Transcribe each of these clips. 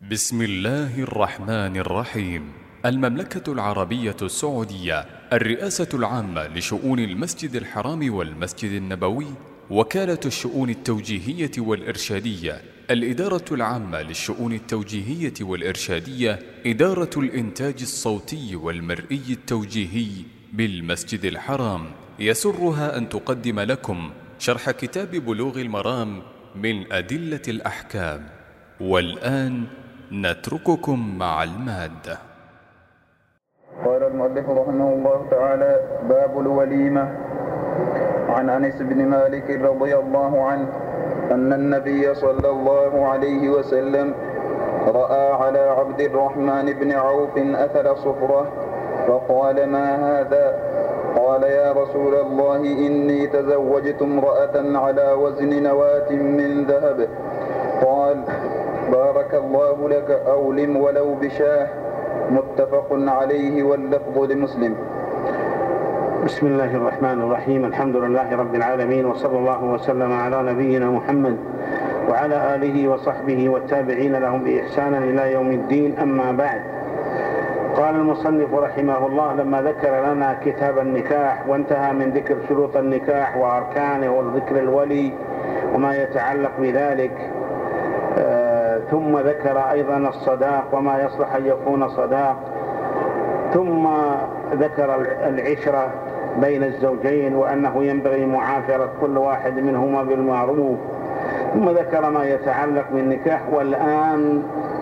بسم الله الرحمن الرحيم. المملكة العربية السعودية، الرئاسة العامة لشؤون المسجد الحرام والمسجد النبوي، وكالة الشؤون التوجيهية والإرشادية، الإدارة العامة للشؤون التوجيهية والإرشادية، إدارة الإنتاج الصوتي والمرئي التوجيهي بالمسجد الحرام، يسرها أن تقدم لكم شرح كتاب بلوغ المرام من أدلة الأحكام. والآن نترككم مع المادة. قال المؤلف رحمه الله تعالى: باب الوليمة. عن أنس بن مالك رضي الله عنه أن النبي صلى الله عليه وسلم رأى على عبد الرحمن بن عوف أثر صفرة فقال: ما هذا؟ قال: يا رسول الله، إني تزوجت امرأة على وزن نواة من ذهب. قال: بارك الله لك، أولم ولو بشاه. متفق عليه واللفظ لمسلم. بسم الله الرحمن الرحيم. الحمد لله رب العالمين، وصلى الله وسلم على نبينا محمد وعلى آله وصحبه والتابعين لهم بإحسان إلى يوم الدين. أما بعد، قال المصنف رحمه الله لما ذكر لنا كتاب النكاح وانتهى من ذكر شروط النكاح وأركانه وذكر الولي وما يتعلق بذلك، ثم ذكر أيضا الصداق وما يصلح أن يكون صداق، ثم ذكر العشرة بين الزوجين وأنه ينبغي معاشرة كل واحد منهما بالمعروف، ثم ذكر ما يتعلق بالنكاح. والآن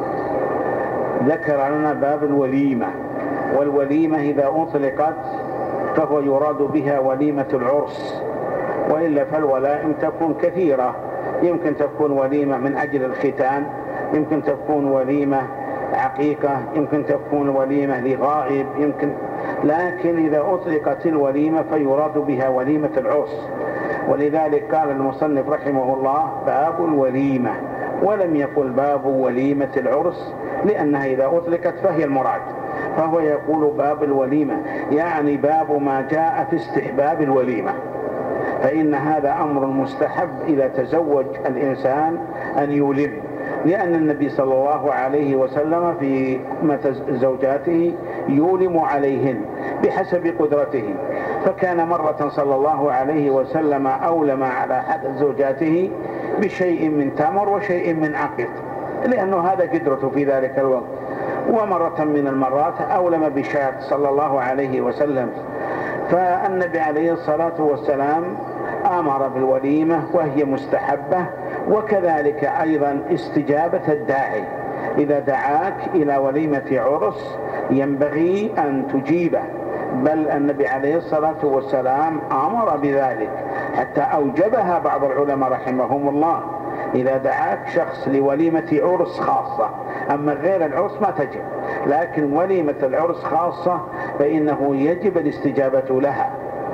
ذكر لنا باب الوليمة. والوليمة إذا أطلقت فهو يراد بها وليمة العرس، وإلا فالولائم تكون كثيرة. يمكن تكون وليمة من أجل الختان، يمكن تكون وليمة عقيقة، يمكن تكون وليمة لغائب، لكن إذا أطلقت الوليمة فيراد بها وليمة العرس. ولذلك قال المصنف رحمه الله باب الوليمة، ولم يقل باب وليمة العرس، لأنها إذا أطلقت فهي المراد، فهو يقول باب الوليمة، يعني باب ما جاء في استحباب الوليمة. فإن هذا أمر مستحب إذا تزوج الإنسان أن يولم، لأن النبي صلى الله عليه وسلم في زوجاته يولم عليهن بحسب قدرته. فكان مرة صلى الله عليه وسلم أولم على أحد زوجاته بشيء من تمر وشيء من عقيق، لأنه هذا قدرته في ذلك الوقت. ومرة من المرات أولم بشاة صلى الله عليه وسلم. فالنبي عليه الصلاة والسلام أمر بالوليمة وهي مستحبة. وكذلك أيضا استجابة الداعي، إذا دعاك إلى وليمة عرس ينبغي أن تجيبه، بل النبي عليه الصلاة والسلام أمر بذلك حتى أوجبها بعض العلماء رحمهم الله. إذا دعاك شخص لوليمة عرس خاصة، أما غير العرس ما تجب، لكن وليمة العرس خاصة فإنه يجب الاستجابة لها،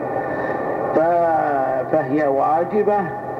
فهي واجبة.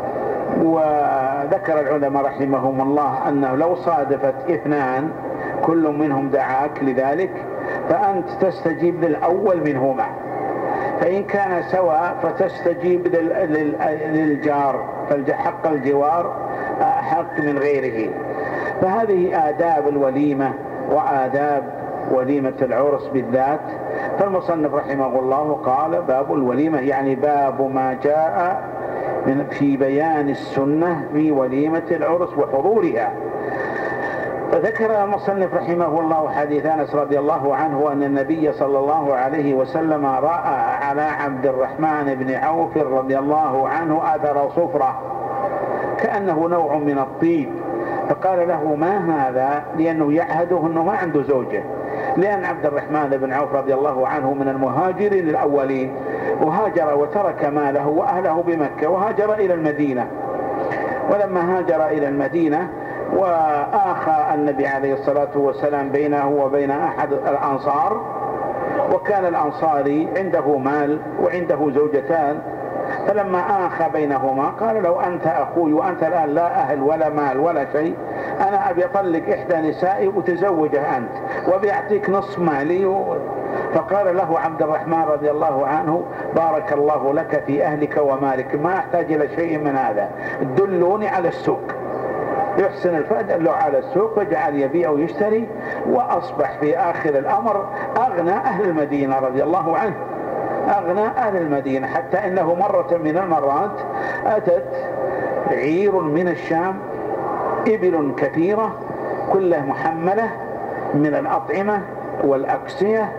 وذكر العلماء رحمهم الله أنه لو صادفت اثنان كل منهم دعاك لذلك فأنت تستجيب للأول منهما، فإن كان سواء فتستجيب للجار، فحق الجوار حق من غيره. فهذه آداب الوليمة وآداب وليمة العرس بالذات. فالمصنف رحمه الله قال باب الوليمة، يعني باب ما جاء في بيان السنة في وليمة العرس وحضورها. فذكر المصنف رحمه الله حديث أنس رضي الله عنه أن النبي صلى الله عليه وسلم رأى على عبد الرحمن بن عوف رضي الله عنه أثر صفرة كأنه نوع من الطيب، فقال له: ما هذا؟ لأنه يعهده أنه ما عنده زوجة، لأن عبد الرحمن بن عوف رضي الله عنه من المهاجرين الأولين، وهاجر وترك ماله وأهله بمكة وهاجر إلى المدينة. ولما هاجر إلى المدينة وآخى النبي عليه الصلاة والسلام بينه وبين أحد الأنصار، وكان الأنصاري عنده مال وعنده زوجتان، فلما آخى بينهما قال: لو أنت أخوي وأنت الآن لا أهل ولا مال ولا شيء، أنا أبي أطلق إحدى نسائي وتزوجه أنت وبيعطيك نصف مالي. فقال له عبد الرحمن رضي الله عنه: بارك الله لك في أهلك ومالك، ما أحتاج إلى شيء من هذا، دلوني على السوق. يحسن الفأد على السوق وجعل يبيع ويشتري، وأصبح في آخر الأمر أغنى أهل المدينة رضي الله عنه، أغنى أهل المدينة، حتى إنه مرة من المرات أتت عير من الشام، إبل كثيرة كلها محملة من الأطعمة والأكسية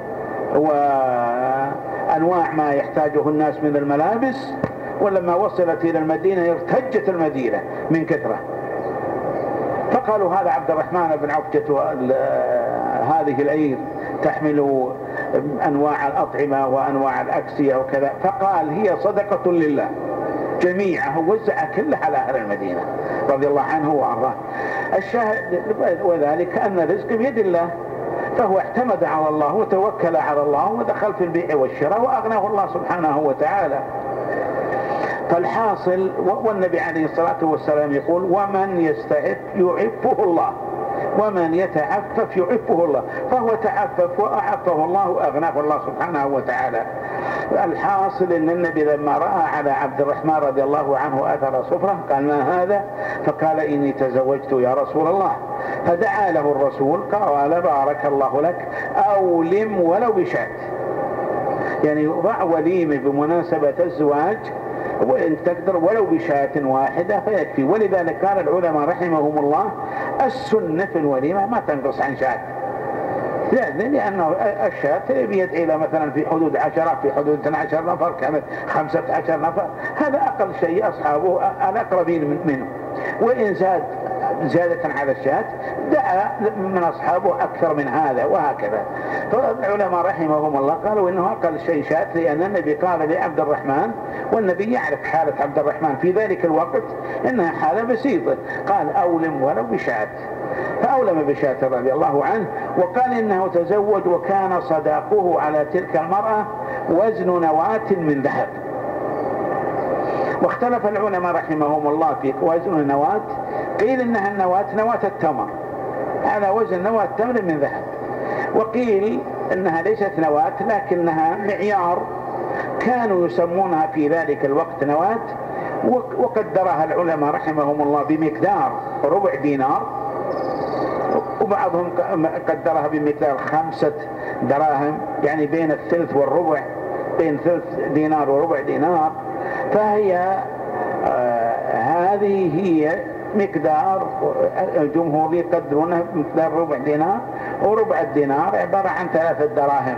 وأنواع ما يحتاجه الناس من الملابس، ولما وصلت إلى المدينة ارتجت المدينة من كثرة، فقالوا هذا عبد الرحمن بن عوف هذه العير تحمل أنواع الأطعمة وأنواع الأكسية وكذا، فقال هي صدقة لله جميعها، وزع كلها على أهل المدينة رضي الله عنه وأرضاه. الشاهد وذلك أن الرزق بيد الله، فهو اعتمد على الله وتوكل على الله ودخل في البيع والشراء وأغناه الله سبحانه وتعالى. فالحاصل، والنبي عليه الصلاة والسلام يقول ومن يستعف يعفه الله، ومن يتعفف يعفه الله، فهو تعفف وأعفه الله وأغناه الله سبحانه وتعالى. الحاصل ان النبي لما رأى على عبد الرحمن رضي الله عنه أثر صفرة قال ما هذا؟ فقال إني تزوجت يا رسول الله. فدعا له الرسول قال بارك الله لك، أولم ولو بشاة، يعني ضع وليمة بمناسبة الزواج وإن تقدر ولو بشاة واحدة فيكفي. ولذلك قال العلماء رحمهم الله السنة في الوليمة ما تنقص عن شاة، لأنه الشاة بيدعي إلى مثلا في حدود 10، في حدود 12 نفر، كانت 15 نفر، هذا أقل شيء أصحابه الأقربين منه، وإن زاد زيادة على الشاة دعا من أصحابه أكثر من هذا، وهكذا. فالعلماء رحمهم الله قالوا إنه أقل شيء شاة، لأن النبي قال لعبد الرحمن، والنبي يعرف حالة عبد الرحمن في ذلك الوقت إنها حالة بسيطة، قال أولم ولو بشاة، فأولم بشاة رضي الله عنه. وقال إنه تزوج وكان صداقه على تلك المرأة وزن نواة من ذهب. واختلف العلماء رحمهم الله في وزن النواة، قيل إنها النواة نواة التمر على وزن نواة تمر من ذهب، وقيل إنها ليست نواة لكنها معيار كانوا يسمونها في ذلك الوقت نواة، وقدرها العلماء رحمهم الله بمقدار ربع دينار، وبعضهم قدرها بمقدار 5 دراهم، يعني بين الثلث والربع، بين ثلث دينار وربع دينار. فهي هذه هي مقدار، الجمهور يقدرونها مقدار ربع دينار، وربع الدينار عبارة عن 3 دراهم.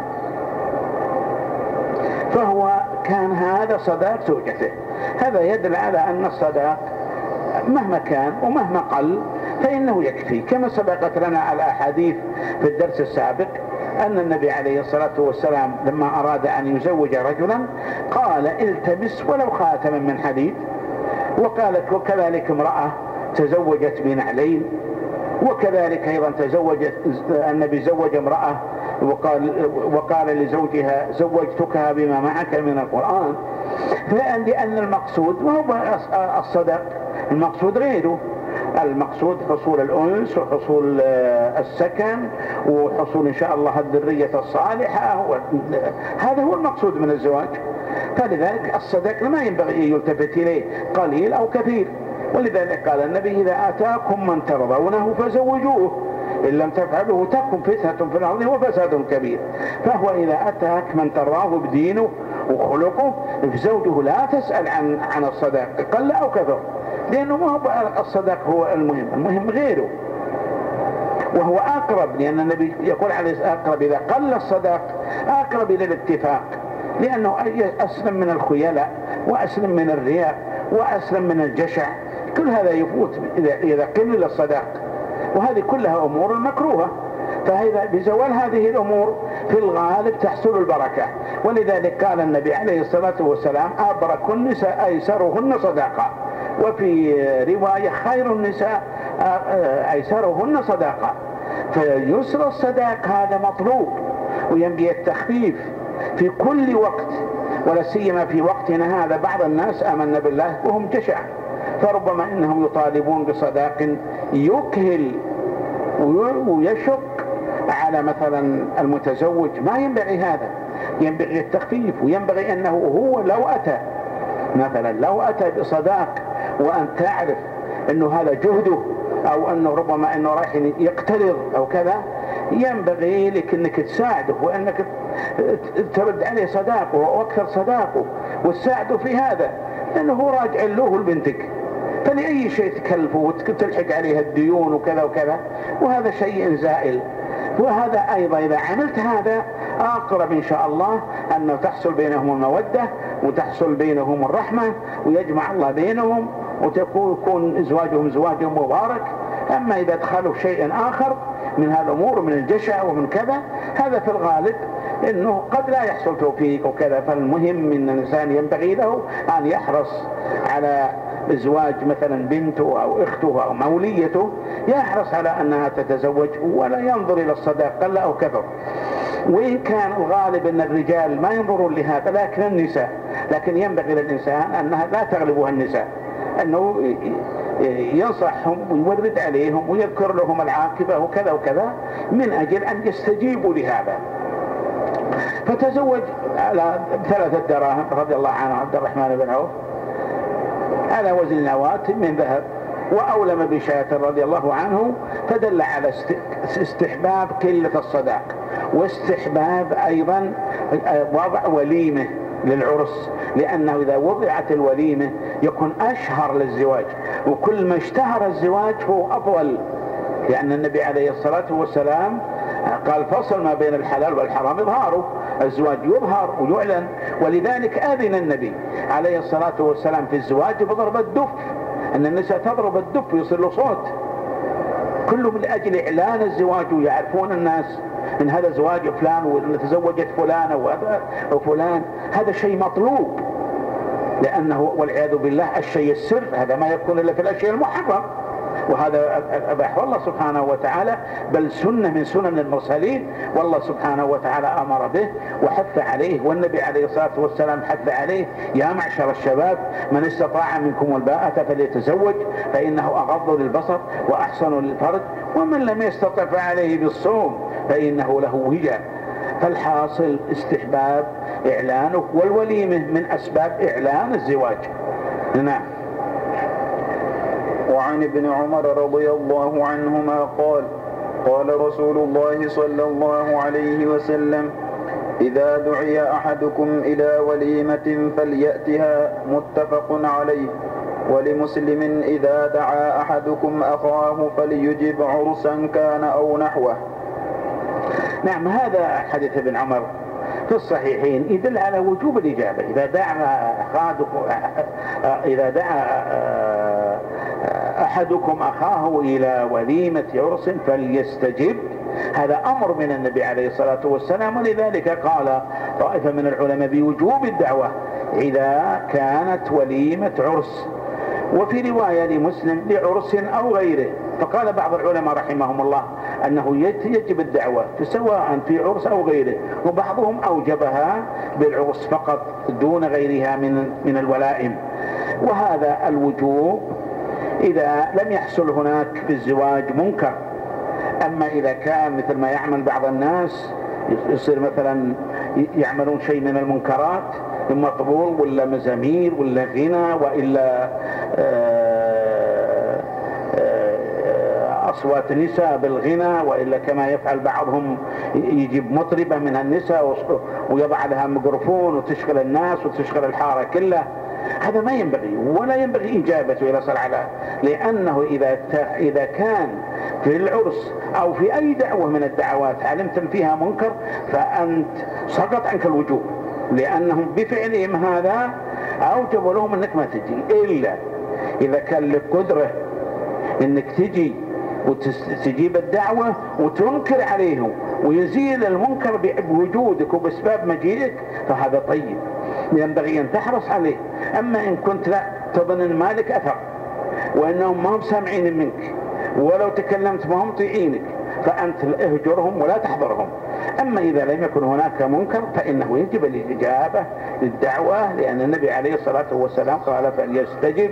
فهو كان هذا صداق زوجته. هذا يدل على أن الصداق مهما كان ومهما قل فإنه يكفي، كما سبقت لنا الأحاديث في الدرس السابق أن النبي عليه الصلاة والسلام لما أراد أن يزوج رجلا قال التمس ولو خاتما من حديد، وقالت وكذلك امرأة تزوجت بنعلين، وكذلك أيضا تزوجت النبي زوج امرأة وقال لزوجها زوجتكها بما معك من القرآن. لأن المقصود ما هو الصدق، المقصود غيره، المقصود حصول الأنس وحصول السكن وحصول إن شاء الله الذرية الصالحة، هذا هو المقصود من الزواج. فلذلك الصدق ما ينبغي يلتفت إليه قليل أو كثير، ولذلك قال النبي إذا آتاكم من ترضونه فزوجوه، إن لم تفعلوا تكن فتنة في الأرض وفساد كبير. فهو إذا أتاك من تراه بدينه وخلقه فزوجه لا تسأل عن الصداق قل أو كثر، لأنه ما هو الصداق هو المهم غيره، وهو أقرب، لأن النبي يقول عليه أقرب إذا قل الصداق أقرب إلى الاتفاق، لأنه أسلم من الخيلاء وأسلم من الرياء وأسلم من الجشع، كل هذا يفوت إذا قل الصداق، وهذه كلها أمور مكروهة. فإذا بزوال هذه الأمور في الغالب تحصل البركة، ولذلك قال النبي عليه الصلاة والسلام أبرك النساء أيسرهن صداقة، وفي رواية خير النساء أيسرهن صداقة. فيسر الصداق هذا مطلوب، وينبغي التخفيف في كل وقت، ولا سيما في وقتنا هذا بعض الناس آمن بالله وهم جشع، فربما إنهم يطالبون بصداق يكهل ويشق على مثلا المتزوج، ما ينبغي هذا، ينبغي التخفيف، وينبغي أنه هو لو أتى بصداق وأن تعرف أنه هذا جهده أو أنه ربما أنه رايح يقترض أو كذا، ينبغي لك أنك تساعده وأنك ترد عليه صداقه وأكثر صداقه وتساعده في هذا، لأنه هو راجع له لبنتك، فلأي شيء تكلفه وتلحق عليها الديون وكذا وكذا، وهذا شيء زائل. وهذا أيضا إذا عملت هذا أقرب إن شاء الله أنه تحصل بينهم المودة وتحصل بينهم الرحمة ويجمع الله بينهم وتكون زواجهم زواج مبارك. أما إذا دخلوا شيء آخر من هالأمور ومن الجشع ومن كذا، هذا في الغالب إنه قد لا يحصل توفيق وكذا. فالمهم إن الإنسان ينبغي له أن يحرص على زواج مثلا بنته أو أخته أو موليته، يحرص على أنها تتزوج ولا ينظر إلى الصداق قل أو كثر. وإن كان الغالب أن الرجال ما ينظرون لهذا لكن النساء، لكن ينبغي للإنسان أنها لا تغلبها النساء، أنه ينصحهم ويورد عليهم ويذكر لهم العاقبة وكذا وكذا من أجل أن يستجيبوا لهذا. فتزوج على 3 دراهم رضي الله عنه عبد الرحمن بن عوف على وزن نواة من ذهب، وأولم بشاة رضي الله عنه، فدل على استحباب قلة الصداق واستحباب أيضا وضع وليمة للعرس، لأنه إذا وضعت الوليمة يكون أشهر للزواج، وكل ما اشتهر الزواج هو أفضل، لأن النبي عليه الصلاة والسلام قال فصل ما بين الحلال والحرام إظهاره، الزواج يظهر ويعلن. ولذلك أذن النبي عليه الصلاة والسلام في الزواج بضرب الدف، أن النساء تضرب الدف ويصير له صوت، كله من أجل إعلان الزواج، ويعرفون الناس إن هذا زواج فلان وتزوجت فلانة وفلان. هذا شيء مطلوب، لأنه والعياذ بالله الشيء السر هذا ما يكون إلا في الأشياء المحرم، وهذا أباحه الله سبحانه وتعالى، بل سنة من سنن المرسلين، والله سبحانه وتعالى أمر به وحث عليه، والنبي عليه الصلاة والسلام حث عليه: يا معشر الشباب من استطاع منكم الباءة فليتزوج فإنه أغض للبصر وأحسن للفرج، ومن لم يستطع فعليه بالصوم فإنه له وجاء. فالحاصل استحباب إعلانه، والوليمة من أسباب إعلان الزواج. نعم. وعن ابن عمر رضي الله عنهما قال: قال رسول الله صلى الله عليه وسلم: إذا دعي أحدكم إلى وليمة فليأتها، متفق عليه. ولمسلم: إذا دعا أحدكم أخاه فليجب، عرسا كان أو نحوه. نعم، هذا حديث ابن عمر في الصحيحين يدل على وجوب الإجابة. إذا دعا أحدكم أخاه إلى وليمة عرس فليستجب، هذا أمر من النبي عليه الصلاة والسلام، ولذلك قال طائفة من العلماء بوجوب الدعوة إذا كانت وليمة عرس. وفي رواية لمسلم لعرس أو غيره، فقال بعض العلماء رحمهم الله أنه يجب الدعوة سواء في عرس أو غيره، وبعضهم أوجبها بالعرس فقط دون غيرها من الولائم. وهذا الوجوب إذا لم يحصل هناك في الزواج منكر. أما إذا كان مثل ما يعمل بعض الناس، يصير مثلا يعملون شيء من المنكرات، إما طبول ولا مزامير ولا غنى وإلا أصوات نساء بالغنى، وإلا كما يفعل بعضهم يجيب مطربة من النساء ويضع لها ميكروفون وتشغل الناس وتشغل الحارة كلها. هذا ما ينبغي، ولا ينبغي إجابته إلى صلعة، لأنه إذا كان في العرس أو في أي دعوة من الدعوات علمت فيها منكر فأنت سقط عنك الوجوب، لأنهم بفعلهم هذا أوجبوا لهم أنك ما تجي، إلا إذا كان لك قدرة أنك تجي وتستجيب الدعوة وتنكر عليهم ويزيل المنكر بوجودك وبسبب مجيئك، فهذا طيب، ينبغي أن تحرص عليه. أما إن كنت لا تظن أن مالك أثر وأنهم ما هم سامعين منك، ولو تكلمت ما هم طيعينك، فأنت اهجرهم ولا تحضرهم. أما إذا لم يكن هناك منكر فإنه يجب الإجابة للدعوة، لأن النبي عليه الصلاة والسلام قال: فليستجب.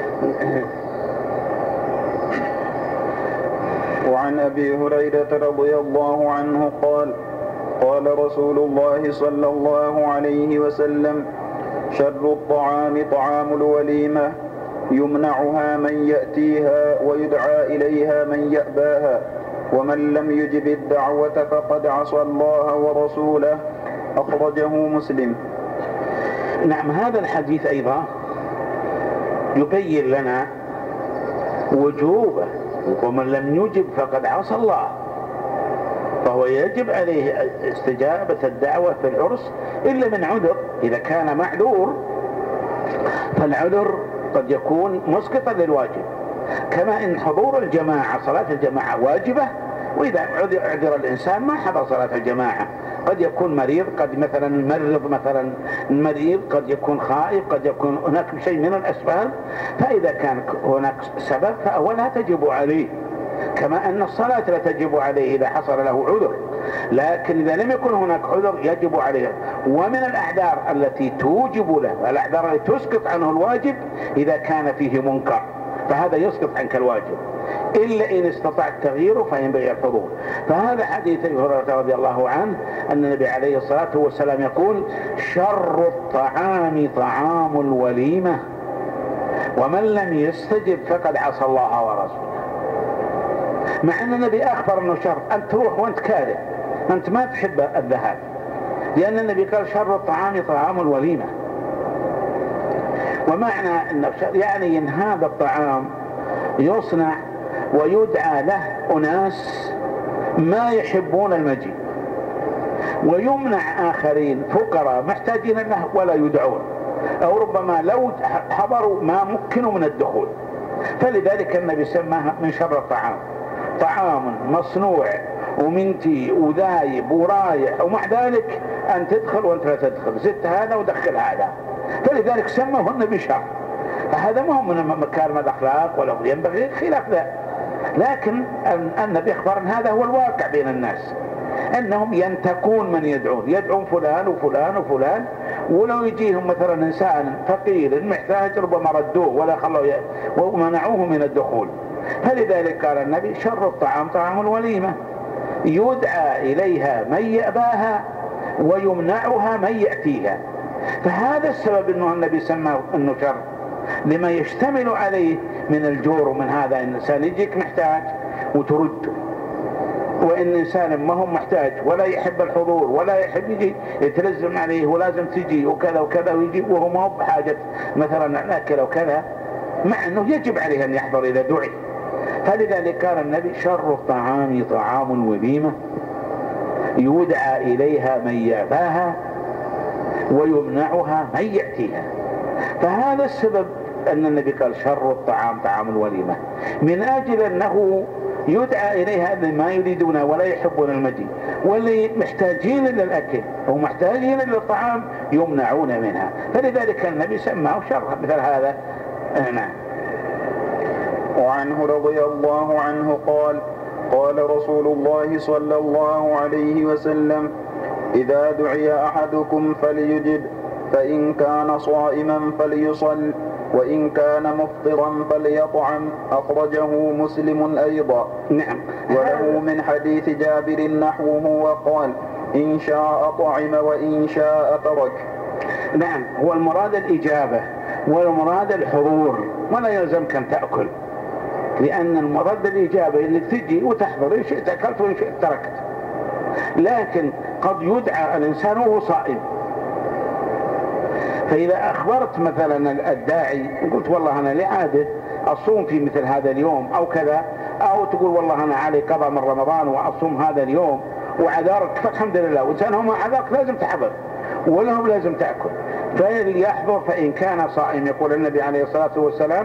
وعن أبي هريرة رضي الله عنه قال: قال رسول الله صلى الله عليه وسلم: شر الطعام طعام الوليمة، يمنعها من يأتيها ويدعى إليها من يأباها، ومن لم يجب الدعوة فقد عصى الله ورسوله. أخرجه مسلم. نعم، هذا الحديث أيضا يبين لنا وجوبه، ومن لم يجب فقد عصى الله، فهو يجب عليه استجابة الدعوة في العرس إلا من عذر. إذا كان معذور فالعذر قد يكون مسقطا للواجب، كما إن حضور الجماعة صلاة الجماعة واجبة، وإذا عذر الإنسان ما حضر صلاة الجماعة، قد يكون مريض، قد مثلا مريض، قد يكون خائف، قد يكون هناك شيء من الأسباب، فإذا كان هناك سبب فأولها تجب عليه، كما أن الصلاة لا تجب عليه إذا حصل له عذر، لكن إذا لم يكن هناك عذر يجب عليه. ومن الأعذار التي توجب له، الأعذار التي تسقط عنه الواجب إذا كان فيه منكر، فهذا يسقط عنك الواجب، إلا إن استطعت تغييره فينبغي الحضور. فهذا حديث أبي هريرة رضي الله عنه أن النبي عليه الصلاة والسلام يقول: شر الطعام طعام الوليمة، ومن لم يستجب فقد عصى الله ورسوله. مع أن النبي أخبر أنه شر، أنت تروح وأنت كاره، أنت ما تحب الذهاب، لأن النبي قال: شر الطعام طعام الوليمة. ومعنى أنه يعني إن هذا الطعام يصنع ويدعى له أناس ما يحبون المجيء، ويمنع آخرين فقراء محتاجين له ولا يدعون، أو ربما لو حضروا ما مكنوا من الدخول. فلذلك النبي سماها من شر الطعام، طعام مصنوع ومنتي وذايب ورايح، ومع ذلك أن تدخل وأنت لا تدخل، زدت هذا ودخل هذا، فلذلك سماه النبي شر. فهذا ما هو من مكارم الأخلاق ولا ينبغي خلاف ذلك، لكن النبي أخبر أن هذا هو الواقع بين الناس، أنهم ينتقون من يدعون فلان وفلان وفلان، ولو يجيهم مثلا إنسان فقير محتاج ربما ردوه ولا خلوا ومنعوه من الدخول. فلذلك قال النبي: شر الطعام طعام الوليمة، يدعى إليها من يأباها ويمنعها من يأتيها. فهذا السبب أنه النبي سماه أنه شر، لما يشتمل عليه من الجور ومن هذا. الإنسان يجيك محتاج وترده، وإن إنسان ما هو محتاج ولا يحب الحضور ولا يحب يجي يتلزم عليه ولازم تجي وكذا وكذا، ويجي وهو ما هو بحاجة مثلا ناكل وكذا، مع أنه يجب عليه أن يحضر إذا دعي. فلذلك قال النبي: شر الطعام طعام الوليمة، يدعى إليها من يأباها ويمنعها من يأتيها. فهذا السبب أن النبي قال: شر الطعام طعام الوليمة، من أجل أنه يدعى إليها ما يريدون ولا يحبون المجيء، واللي محتاجين للأكل ومحتاجين للطعام يمنعون منها. فلذلك النبي سماه شر مثل هذا. نعم. وعنه رضي الله عنه قال: قال رسول الله صلى الله عليه وسلم: إذا دعي أحدكم فليجب، فإن كان صائما فليصل، وإن كان مفطرا فليطعم. أخرجه مسلم أيضا. نعم. وله من حديث جابر نحوه وقال: إن شاء طعم وإن شاء ترك. نعم، هو المراد الإجابة والمراد الحضور، ولا يلزمك أن تأكل، لأن المراد الإجابة اللي تجي وتحضر، إن شئت أكلت وإن شئت تركت. لكن قد يدعى الإنسان وهو صائم، فإذا أخبرت مثلا الداعي قلت: والله أنا لعادة أصوم في مثل هذا اليوم أو كذا، أو تقول: والله أنا علي قضاء من رمضان وأصوم هذا اليوم وعذارك، فالحمد لله، وإنسان هم عذارك لازم تحضر ولهم لازم تأكل، فليحضر. فإن كان صائم، يقول النبي عليه الصلاة والسلام: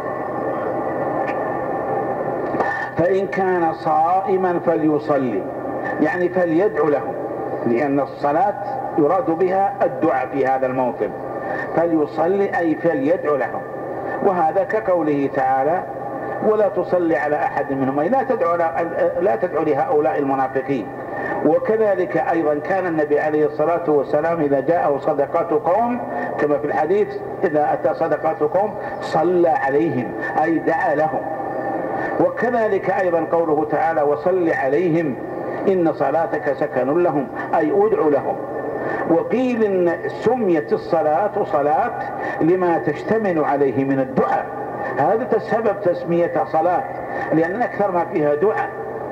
فإن كان صائما فليصلي، يعني فليدعو لهم، لأن الصلاة يراد بها الدعاء في هذا الموطن. فليصلي أي فليدعو لهم، وهذا كقوله تعالى: ولا تصلي على أحد منهم، أي لا تدعو لهؤلاء المنافقين. وكذلك أيضا كان النبي عليه الصلاة والسلام إذا جاءه صدقات قوم، كما في الحديث: إذا أتى صدقات قوم صلى عليهم، أي دعا لهم. وكذلك أيضا قوله تعالى: وصل عليهم إن صلاتك سكن لهم، أي أدعو لهم. وقيل إن سميت الصلاة صلاة لما تشتمل عليه من الدعاء، هذا سبب تسميتها صلاة، لأن أكثر ما فيها دعاء.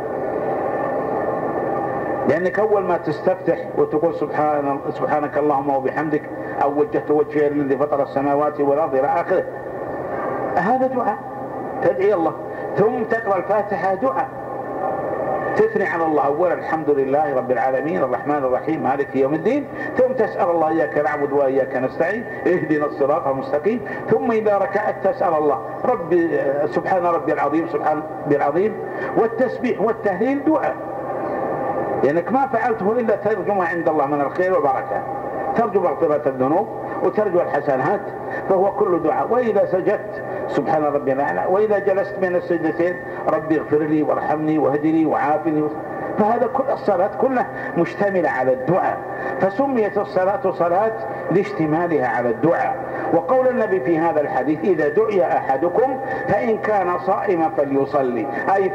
لأنك أول ما تستفتح وتقول سبحانك اللهم وبحمدك، أو وجهت وجهي للذي فطر السماوات والأرض إلى آخره، هذا دعاء تدعي الله. ثم تقرأ الفاتحة دعاء، تثني على الله أولا الحمد لله رب العالمين الرحمن الرحيم مالك يوم الدين، ثم تسأل الله إياك نعبد وإياك نستعين اهدنا الصراط المستقيم. ثم إذا ركعت تسأل الله ربي سبحان ربي العظيم سبحان ربي العظيم. والتسبيح والتهليل دعاء، لأنك ما فعلته إلا ترجو ما عند الله من الخير والبركة، ترجو مغفرة الذنوب وترجو الحسنات، فهو كل دعاء. وإذا سجدت سبحان ربي الأعلى، وإذا جلست بين السجدتين ربي اغفر لي وارحمني واهدني وعافني. فهذا كل الصلاة كلها مشتملة على الدعاء، فسميت الصلاة صلاة لاشتمالها على الدعاء. وقول النبي في هذا الحديث إذا دعي أحدكم فإن كان صائما فليصلي، أي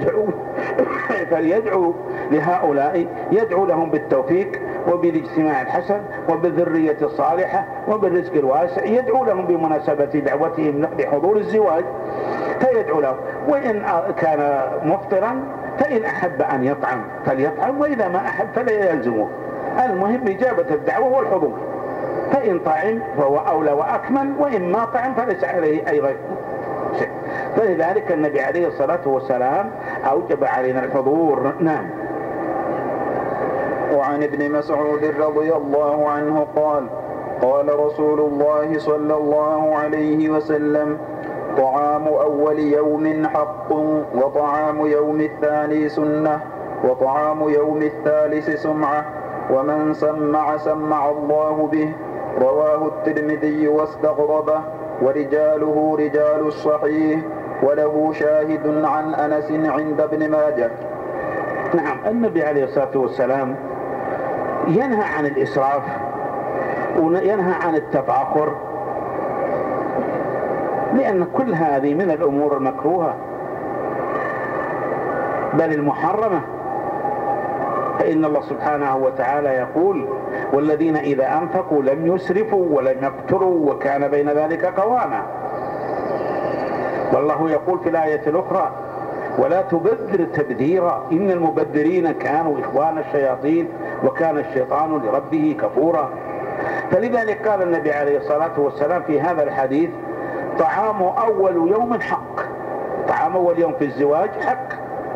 فليدعو لهؤلاء، يدعو لهم بالتوفيق وبالاجتماع الحسن وبالذرية الصالحة وبالرزق الواسع، يدعو لهم بمناسبة دعوتهم لحضور الزواج فيدعو لهم. وإن كان مفطرا فإن أحب أن يطعم فليطعم، وإذا ما أحب فلا يلزمه، المهم إجابة الدعوة والحضور. فإن طعم فهو أولى وأكمل، وإن ما طعم فليس عليه أيضا شيء. فلذلك النبي عليه الصلاة والسلام أوجب علينا الحضور. نعم. وعن ابن مسعود رضي الله عنه قال قال رسول الله صلى الله عليه وسلم طعام أول يوم حق، وطعام يوم الثاني سنة، وطعام يوم الثالث سمعة، ومن سمع الله به. رواه الترمذي واستغربه، ورجاله رجال الصحيح، وله شاهد عن أنس عند ابن ماجه. نعم. النبي عليه الصلاة والسلام ينهى عن الإسراف وينهى عن التفاخر، لأن كل هذه من الأمور المكروهة بل المحرمة. فإن الله سبحانه وتعالى يقول والذين إذا أنفقوا لم يسرفوا ولم يقتروا وكان بين ذلك قواما. والله يقول في الآية الأخرى ولا تبذر تبذيرا إن المبذرين كانوا إخوان الشياطين وكان الشيطان لربه كفورا. فلذلك قال النبي عليه الصلاة والسلام في هذا الحديث طعام أول يوم حق. طعام أول يوم في الزواج حق،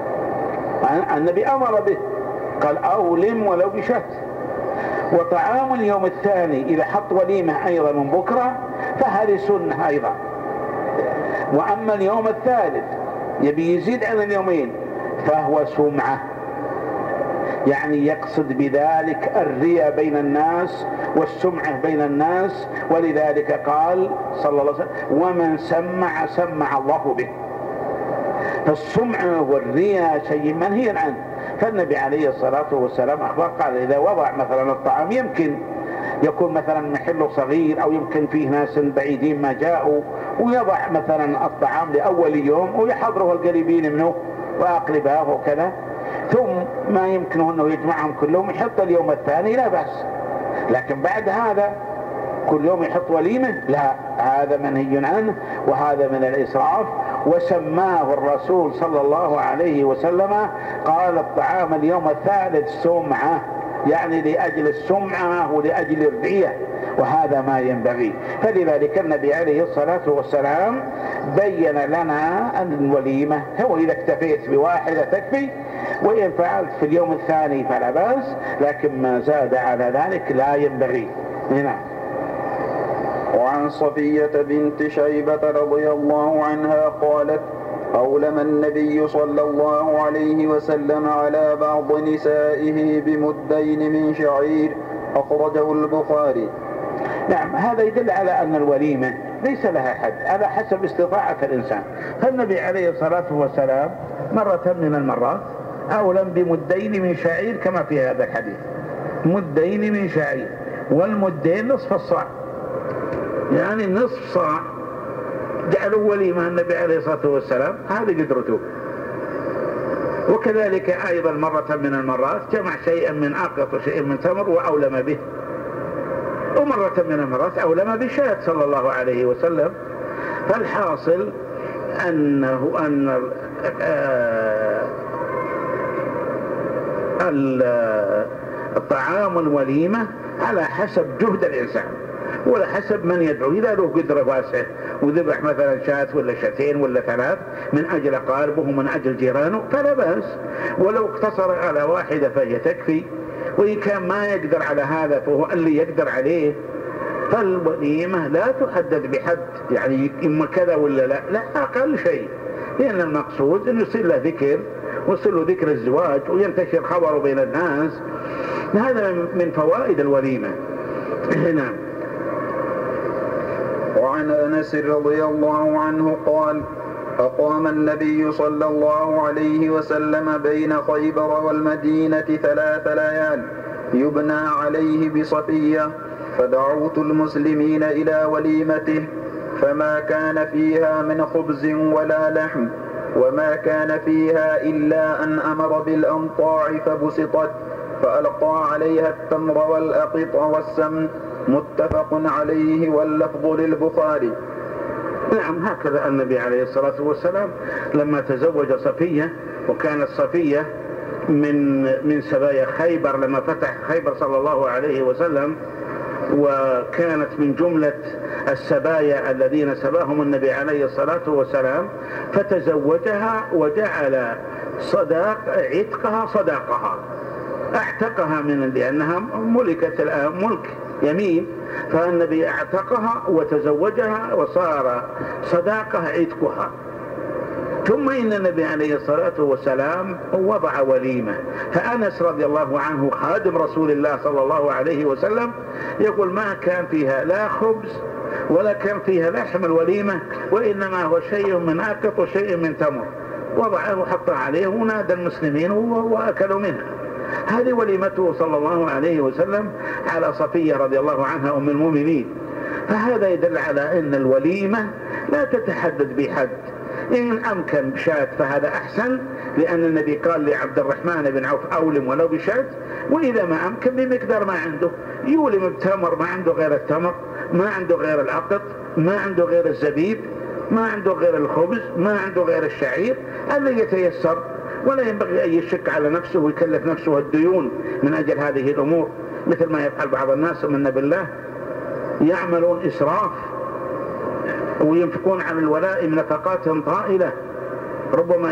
النبي أمر به قال أولم ولو بشات. وطعام اليوم الثاني إذا حط وليمة أيضا من بكرة فهذه سنة أيضا. وأما اليوم الثالث يبي يزيد عن اليومين فهو سمعة، يعني يقصد بذلك الرياء بين الناس والسمعة بين الناس. ولذلك قال صلى الله عليه وسلم ومن سمع الله به. فالسمعة والرياء شيء منهي عنه. فالنبي عليه الصلاة والسلام أخبر قال إذا وضع مثلا الطعام يمكن يكون مثلا محله صغير أو يمكن فيه ناس بعيدين ما جاءوا، ويضع مثلا الطعام لأول يوم ويحضره القريبين منه وأقرباه وكذا، ثم ما يمكنه أنه يجمعهم كلهم يحط اليوم الثاني لا بأس. لكن بعد هذا كل يوم يحط وليمة لا، هذا منهي عنه وهذا من الإسراف. وسماه الرسول صلى الله عليه وسلم قال الطعام اليوم الثالث سمعة، يعني لأجل السمعة ولأجل الرية، وهذا ما ينبغي. فلذلك النبي عليه الصلاة والسلام بين لنا أن الوليمة هو إذا اكتفيت بواحدة تكفي، وإن فعلت في اليوم الثاني فلا بأس، لكن ما زاد على ذلك لا ينبغي. نعم. وعن صفية بنت شيبة رضي الله عنها قالت أولم النبي صلى الله عليه وسلم على بعض نسائه بمدين من شعير، أخرجه البخاري. نعم. هذا يدل على أن الوليمة ليس لها حد على حسب استطاعة الإنسان. فالنبي عليه الصلاة والسلام مرة من المرات أولم بمدين من شعير كما في هذا الحديث، مدين من شعير، والمدين نصف الصاع، يعني نصف صاع جعلوا وليمة النبي عليه الصلاة والسلام، هذه قدرته. وكذلك أيضا مرة من المرات جمع شيئا من أقط وشيئا من تمر وأولم به. ومرة من المرات أولم بشاة صلى الله عليه وسلم فالحاصل أن الطعام الوليمة على حسب جهد الإنسان ولا حسب من يدعو. إذا له قدرة واسعة وذبح مثلا شاة ولا شاتين ولا ثلاث من أجل أقاربه ومن أجل جيرانه فلا بأس، ولو اقتصر على واحدة فهي تكفي. وإن كان ما يقدر على هذا فهو اللي يقدر عليه. فالوليمة لا تحدد بحد يعني إما كذا ولا لا أقل شيء، لأن المقصود أن يصير له ذكر ويصير له ذكر الزواج وينتشر خبره بين الناس. هذا من فوائد الوليمة. هنا وعن أنس رضي الله عنه قال: أقام النبي صلى الله عليه وسلم بين خيبر والمدينة 3 ليال يبنى عليه بصفية، فدعوت المسلمين إلى وليمته، فما كان فيها من خبز ولا لحم، وما كان فيها إلا أن أمر بالأنطاع فبسطت، فألقى عليها التمر والأقط والسمن. متفق عليه واللفظ للبخاري. نعم، هكذا النبي عليه الصلاة والسلام لما تزوج صفية، وكانت صفية من سبايا خيبر لما فتح خيبر صلى الله عليه وسلم، وكانت من جملة السبايا الذين سباهم النبي عليه الصلاة والسلام، فتزوجها وجعل عتقها صداقها، اعتقها لأنها ملكت الآن ملك يمين، فالنبي اعتقها وتزوجها وصار صداقها عتقها. ثم إن النبي عليه الصلاة والسلام وضع وليمة. فأنس رضي الله عنه خادم رسول الله صلى الله عليه وسلم يقول: ما كان فيها لا خبز ولا كان فيها لحم الوليمة، وإنما هو شيء من أقط وشيء من تمر، وضعه وحطه عليه ونادى المسلمين وأكلوا منها. هذه وليمته صلى الله عليه وسلم على صفية رضي الله عنها أم المؤمنين. فهذا يدل على أن الوليمة لا تتحدد بحد. إن أمكن بشاة فهذا أحسن، لأن النبي قال لعبد الرحمن بن عوف: أولم ولو بشاة. وإذا ما أمكن بمقدار ما عنده، يولم بتمر، ما عنده غير التمر، ما عنده غير الأقط، ما عنده غير الزبيب، ما عنده غير الخبز، ما عنده غير الشعير، اللي يتيسر. ولا ينبغي أن يشك على نفسه ويكلف نفسه الديون من أجل هذه الأمور، مثل ما يفعل بعض الناس منا بالله، يعملون إسراف وينفقون عن الولائم نفقات طائلة، ربما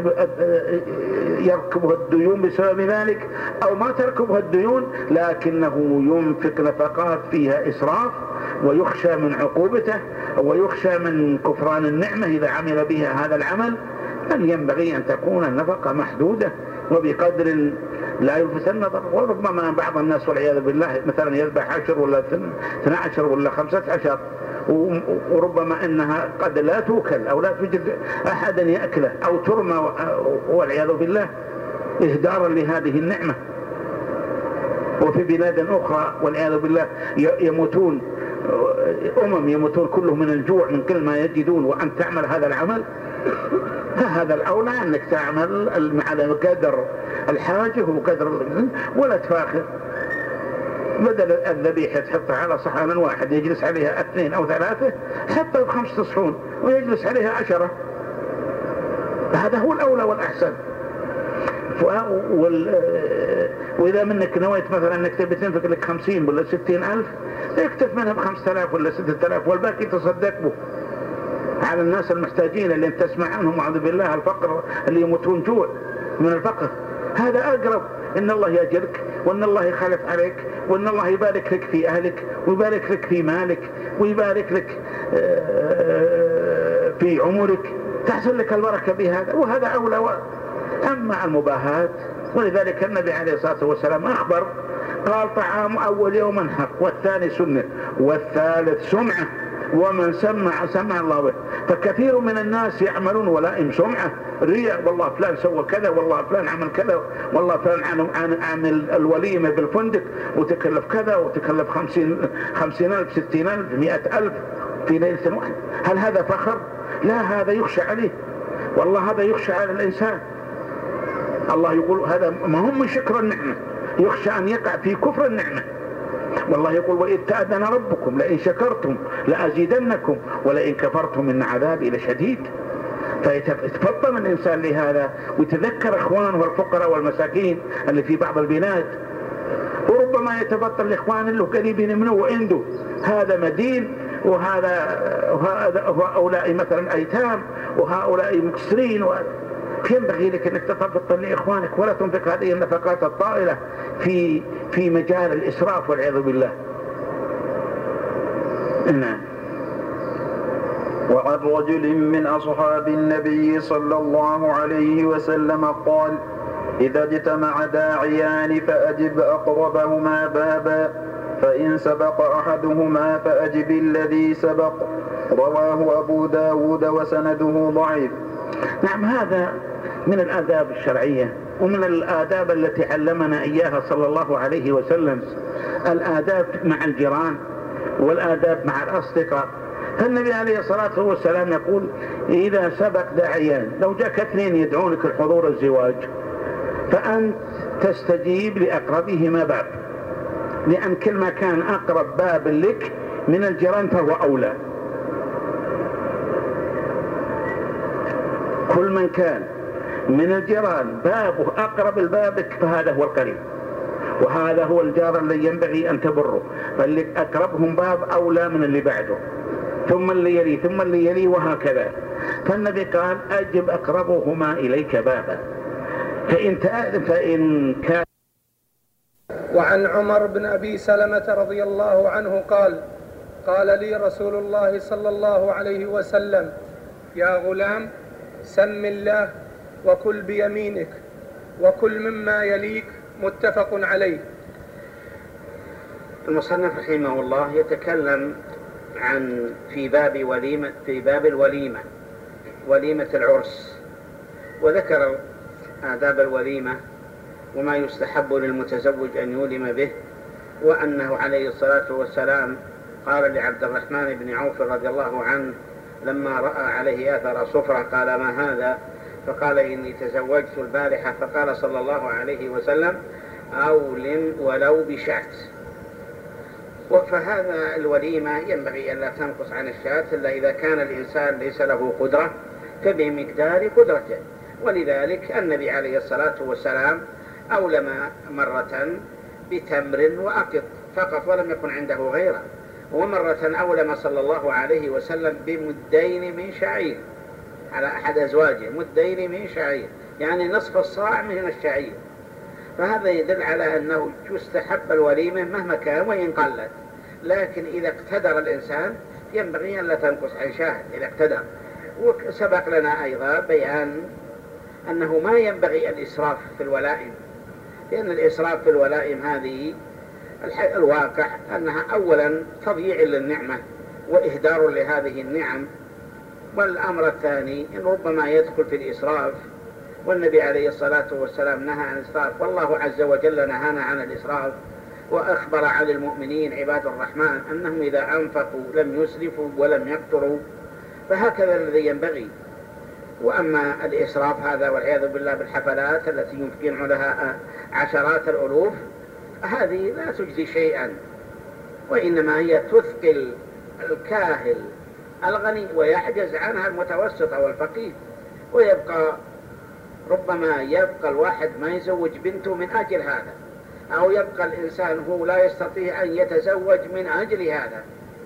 يركبها الديون بسبب ذلك، أو ما تركبها الديون لكنه ينفق نفقات فيها إسراف، ويخشى من عقوبته ويخشى من كفران النعمة إذا عمل بها هذا العمل. بل ينبغي أن تكون النفقة محدودة وبقدر لا يلفت النظر. وربما بعض الناس والعياذ بالله مثلا يذبح 10 ولا 12 ولا 15، وربما أنها قد لا توكل أو لا توجد أحدا يأكله أو ترمى والعياذ بالله إهدارا لهذه النعمة. وفي بلاد أخرى والعياذ بالله يموتون يموتون كلهم من الجوع من كل ما يجدون، وأن تعمل هذا العمل. فهذا الأولى أنك تعمل على قدر الحاجة وقدر، ولا تفاخر. بدل الذبيحة تحطها على صحن واحد يجلس عليها 2 أو 3، حطها ب5 صحون ويجلس عليها 10. هذا هو الأولى والأحسن. وإذا منك نويت مثلا أنك تبي تنفق لك 50 ولا 60 ألف، اكتف منها ب5000 ولا 6000 والباقي تصدق به على الناس المحتاجين اللي انت تسمع عنهم وعوذ بالله الفقر، اللي يموتون جوع من الفقر. هذا أقرب. إن الله يجرك، وإن الله يخلف عليك، وإن الله يبارك لك في أهلك، ويبارك لك في مالك، ويبارك لك في عمرك، تحصل لك البركة بهذا، وهذا أولى. أما المباهات، ولذلك النبي عليه الصلاة والسلام أخبر قال: طعام أول يوم حق، والثاني سنة، والثالث سمعة، ومن سمع الله به. فكثير من الناس يعملون ولائم سمعة، رياء، والله فلان سوى كذا، والله فلان عمل كذا، والله فلان عمل الوليمة بالفندق وتكلف كذا وتكلف 50,000 60,000 100,000 في ليلة واحدة. هل هذا فخر؟ لا، هذا يخشى عليه، والله هذا يخشى على الإنسان. الله يقول هذا ما هم من شكر النعمة، يخشى أن يقع في كفر النعمة. والله يقول وإذ تأذن ربكم لئن شكرتم لأزيدنكم ولئن كفرتم إن عذابي لشديد. فيتفطن الإنسان لهذا ويتذكر إخوانه الفقراء والمساكين اللي في بعض البلاد، وربما يتفطن لإخوان اللي قريبين منه وعنده هذا مدين وهؤلاء مثلا أيتام وهؤلاء مكسرين ينبغي لك أنك تتفطن لإخوانك ولا تنفق هذه النفقات الطائلة في مجال الإسراف والعياذ بالله. نعم. وعن رجل من أصحاب النبي صلى الله عليه وسلم قال: إذا اجتمع داعيان فأجب أقربهما بابا، فإن سبق أحدهما فأجب الذي سبق. رواه أبو داود وسنده ضعيف. نعم، هذا من الآداب الشرعية ومن الآداب التي علمنا إياها صلى الله عليه وسلم، الآداب مع الجيران والآداب مع الأصدقاء. فالنبي عليه الصلاة والسلام يقول: إذا سبق داعيان، لو جاك اثنين يدعونك الحضور الزواج فأنت تستجيب لأقربهما باب، لأن كل ما كان أقرب باب لك من الجيران فهو أولى. كل من كان من الجيران بابه أقرب لبابك فهذا هو القريب، وهذا هو الجار الذي ينبغي أن تبره، فاللي أقربهم باب أولى من اللي بعده، ثم اللي يلي ثم اللي يلي وهكذا. فالنبي قال: أجب أقربهما إليك بابا فإن كان. وعن عمر بن أبي سلمة رضي الله عنه قال: قال لي رسول الله صلى الله عليه وسلم: يا غلام، سم الله وكل بيمينك وكل مما يليك. متفق عليه. المصنف رحمه الله يتكلم في باب الوليمة، وليمة العرس، وذكر آداب الوليمة وما يستحب للمتزوج أن يولم به، وأنه عليه الصلاة والسلام قال لعبد الرحمن بن عوف رضي الله عنه لما رأى عليه آثر صفرة قال: ما هذا؟ فقال: إني تزوجت البارحة. فقال صلى الله عليه وسلم: أولم ولو بشاة. فهذا الوليمة ينبغي أن لا تنقص عن الشاة إلا إذا كان الإنسان ليس له قدرة فبمقدار قدرته، ولذلك النبي عليه الصلاة والسلام أولم مرة بتمر وأقط فقط ولم يكن عنده غيره، ومرة أولم صلى الله عليه وسلم بمدين من شعير على أحد أزواجه، مدين من شعير يعني نصف الصاع من الشعير. فهذا يدل على أنه يستحب الوليمة مهما كان وإن قلت، لكن إذا اقتدر الإنسان ينبغي أن لا تنقص عن شاهد إذا اقتدر. وسبق لنا أيضا بيان أنه ما ينبغي الإسراف في الولائم، لأن الإسراف في الولائم هذه الواقع أنها أولا تضييع للنعمة وإهدار لهذه النعم، والأمر الثاني إن ربما يدخل في الإسراف، والنبي عليه الصلاة والسلام نهى عن الإسراف، والله عز وجل نهانا عن الإسراف، وأخبر عن المؤمنين عباد الرحمن أنهم إذا أنفقوا لم يسرفوا ولم يقتروا، فهكذا الذي ينبغي. وأما الإسراف هذا والعياذ بالله بالحفلات التي يمكن لها عشرات الألوف، هذه لا تجزي شيئا، وإنما هي تثقل الكاهل الغني ويعجز عنها المتوسط أو الفقير، ويبقى ربما يبقى الواحد ما يزوج بنته من أجل هذا، أو يبقى الإنسان هو لا يستطيع أن يتزوج من أجل هذا،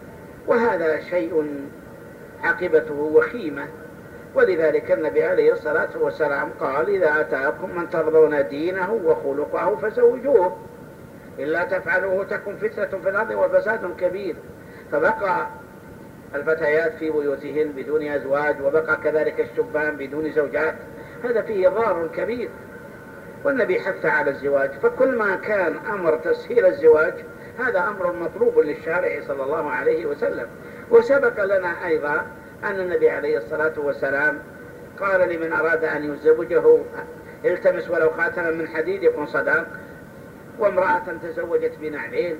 وهذا شيء عاقبته وخيمة. ولذلك النبي عليه الصلاة والسلام قال: إذا أتاكم من ترضون دينه وخلقه فزوجوه، إلا تفعلوه تكن فتنة في الأرض وفساد كبير. فبقى الفتيات في بيوتهن بدون أزواج، وبقى كذلك الشبان بدون زوجات، هذا فيه ضرر كبير، والنبي حث على الزواج. فكل ما كان أمر تسهيل الزواج هذا أمر مطلوب للشارع صلى الله عليه وسلم. وسبق لنا أيضا أن النبي عليه الصلاة والسلام قال لمن أراد أن يزوجه: التمس ولو خاتما من حديد يكون صداق. وامرأة تزوجت بنعلين،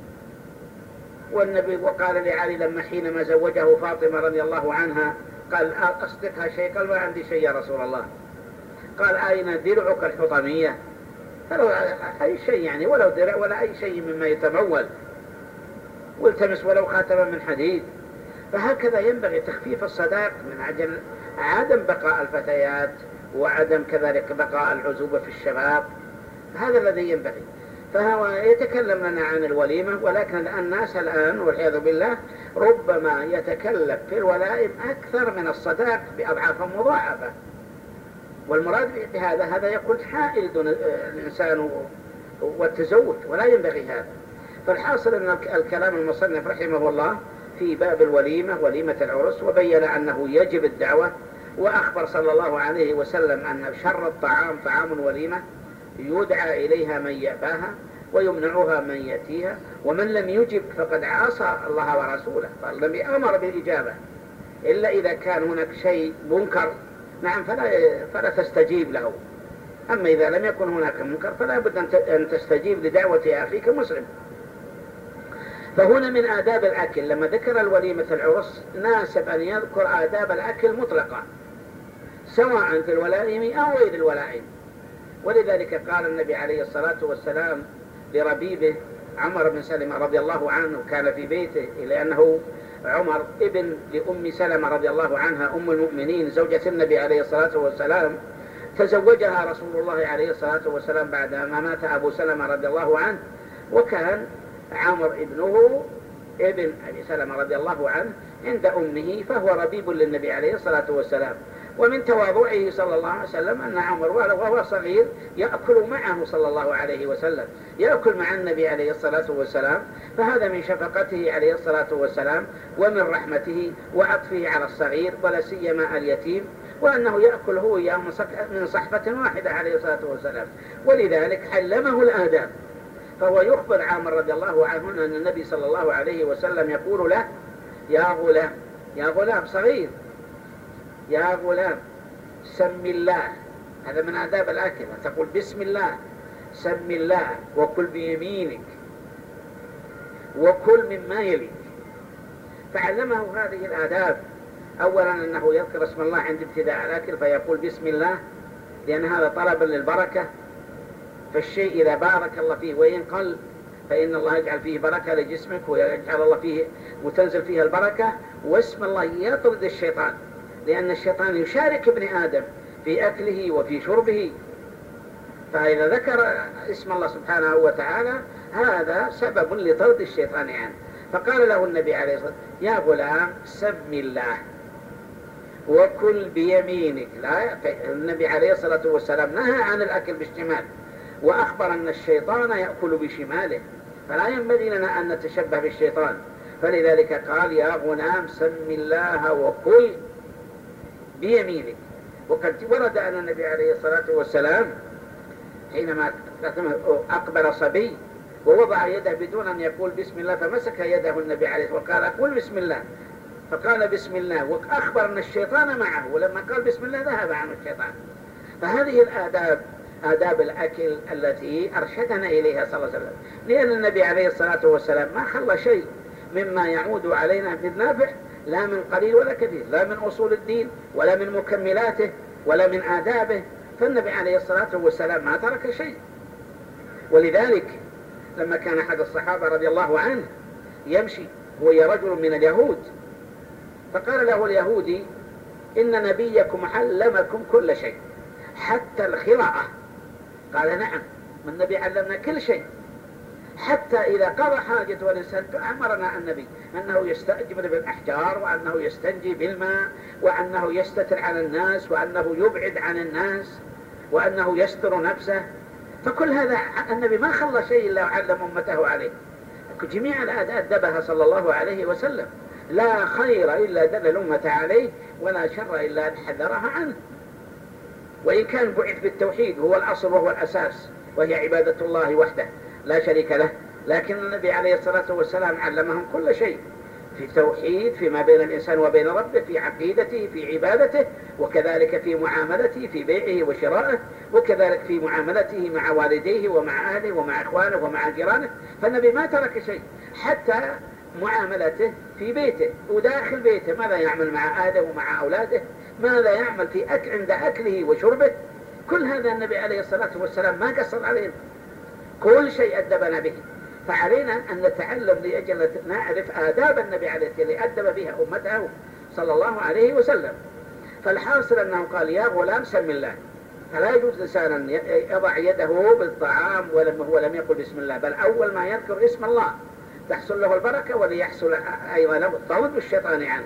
والنبي وقال لعلي لما حينما زوجه فاطمة رضي الله عنها قال: أصدقها شيء؟ قال: ما عندي شيء يا رسول الله. قال: أين درعك الحطمية؟ فلو أي شيء يعني، ولو درع ولا أي شيء مما يتمول، والتمس ولو خاتما من حديد. فهكذا ينبغي تخفيف الصداق من أجل عدم بقاء الفتيات وعدم كذلك بقاء العزوبة في الشباب. هذا الذي ينبغي. فهو يتكلم لنا عن الوليمة، ولكن الناس الآن والعياذ بالله ربما يتكلف في الولائم أكثر من الصداق بأضعاف مضاعفة. والمراد بهذا هذا يكون حائل دون الإنسان والتزوج، ولا ينبغي هذا. فالحاصل أن الكلام المصنف رحمه الله في باب الوليمة، وليمة العرس، وبين أنه يجب الدعوة، وأخبر صلى الله عليه وسلم أن شر الطعام طعام الوليمة، يدعى إليها من يأباها ويمنعها من يأتيها، ومن لم يجب فقد عصى الله ورسوله، فلم يأمر بالإجابة إلا إذا كان هناك شيء منكر، نعم، فلا تستجيب له. أما إذا لم يكن هناك منكر فلا بد أن تستجيب لدعوة أخيك مسلم. فهنا من آداب الأكل، لما ذكر الوليمة العرس ناسب أن يذكر آداب الأكل مطلقة سواء في الولائم أو غير الولائم. ولذلك قال النبي عليه الصلاة والسلام لربيبه عمر بن سلمة رضي الله عنه، كان في بيته، لأنه عمر ابن لأم سلمة رضي الله عنها أم المؤمنين زوجة النبي عليه الصلاة والسلام، تزوجها رسول الله عليه الصلاة والسلام بعد ما مات أبو سلمة رضي الله عنه، وكان عمر ابنه ابن أبي سلمة رضي الله عنه عند أمه، فهو ربيب للنبي عليه الصلاة والسلام. ومن تواضعه صلى الله عليه وسلم أن عمر وهو صغير يأكل معه صلى الله عليه وسلم، يأكل مع النبي عليه الصلاة والسلام. فهذا من شفقته عليه الصلاة والسلام ومن رحمته وعطفه على الصغير ولا سيما اليتيم، وأنه يأكل هو وياه من صحفة واحدة عليه الصلاة والسلام، ولذلك علمه الآداب. فهو يخبر عمر رضي الله عنه أن النبي صلى الله عليه وسلم يقول له: يا غلام، يا غلام صغير، يا غلام سم الله. هذا من آداب الأكل، تقول بسم الله، سم الله، وكل بيمينك، وكل مما يليك. فعلمه هذه الآداب. أولا أنه يذكر اسم الله عند ابتداء الأكل فيقول بسم الله، لأن هذا طلب للبركة. فالشيء إذا بارك الله فيه وإن قل فإن الله يجعل فيه بركة لجسمك، ويجعل الله فيه وتنزل فيه البركة. واسم الله يطرد الشيطان، لأن الشيطان يشارك ابن آدم في أكله وفي شربه. فإذا ذكر اسم الله سبحانه وتعالى هذا سبب لطرد الشيطان عنه. فقال له النبي عليه الصلاة والسلام: يا غلام سم الله وكل بيمينك. النبي عليه الصلاة والسلام نهى عن الأكل بالشمال، وأخبر أن الشيطان يأكل بشماله، فلا ينبغي لنا أن نتشبه بالشيطان. فلذلك قال: يا غلام سم الله وكل بيمينك. وقد ورد أن النبي عليه الصلاة والسلام حينما أقبل صبي ووضع يده بدون أن يقول بسم الله، فمسك يده النبي عليه الصلاة والسلام وقال: أقول بسم الله، فقال بسم الله، وأخبر أن الشيطان معه، ولما قال بسم الله ذهب عنه الشيطان. فهذه الآداب آداب الأكل التي أرشدنا إليها صلى الله عليه وسلم، لأن النبي عليه الصلاة والسلام ما خلى شيء مما يعود علينا بالنافع، لا من قليل ولا كثير، لا من أصول الدين ولا من مكملاته ولا من آدابه. فالنبي عليه الصلاة والسلام ما ترك شيء. ولذلك لما كان أحد الصحابة رضي الله عنه يمشي وهي رجل من اليهود، فقال له اليهودي: إن نبيكم علمكم كل شيء حتى الخراءة. قال: نعم، النبي علمنا كل شيء، حتى إذا قضى حاجة والإنسان أمرنا النبي أنه يستأجر بالأحجار، وأنه يستنجي بالماء، وأنه يستتر على الناس، وأنه يبعد عن الناس، وأنه يستر نفسه. فكل هذا النبي ما خلى شيء إلا علم أمته عليه. جميع الآداب أدبها صلى الله عليه وسلم. لا خير إلا دل الأمة عليه، ولا شر إلا حذرها عنه. وإن كان بعث بالتوحيد هو الأصل وهو الأساس، وهي عبادة الله وحده لا شريك له، لكن النبي عليه الصلاة والسلام علمهم كل شيء في التوحيد، فيما بين الإنسان وبين ربه، في عقيدته، في عبادته، وكذلك في معاملته، في بيعه وشرائه، وكذلك في معاملته مع والديه ومع أهله ومع إخوانه ومع جيرانه. فالنبي ما ترك شيء، حتى معاملته في بيته وداخل بيته، ماذا يعمل مع أهله ومع أولاده، ماذا يعمل في عند أكله وشربه، كل هذا النبي عليه الصلاة والسلام ما قصر علينا، كل شيء أدبنا به. فعلينا أن نتعلم لأجل نعرف آداب النبي عليه الصلاة والسلام اللي أدب بها أمته صلى الله عليه وسلم. فالحاصل أنه قال يا غلام سم الله، فلا يجوز لسانا يضع يده بالطعام ولم يقل بسم الله، بل أول ما يذكر اسم الله تحصل له البركة وليحصل أيضا له طرد الشيطان عنه.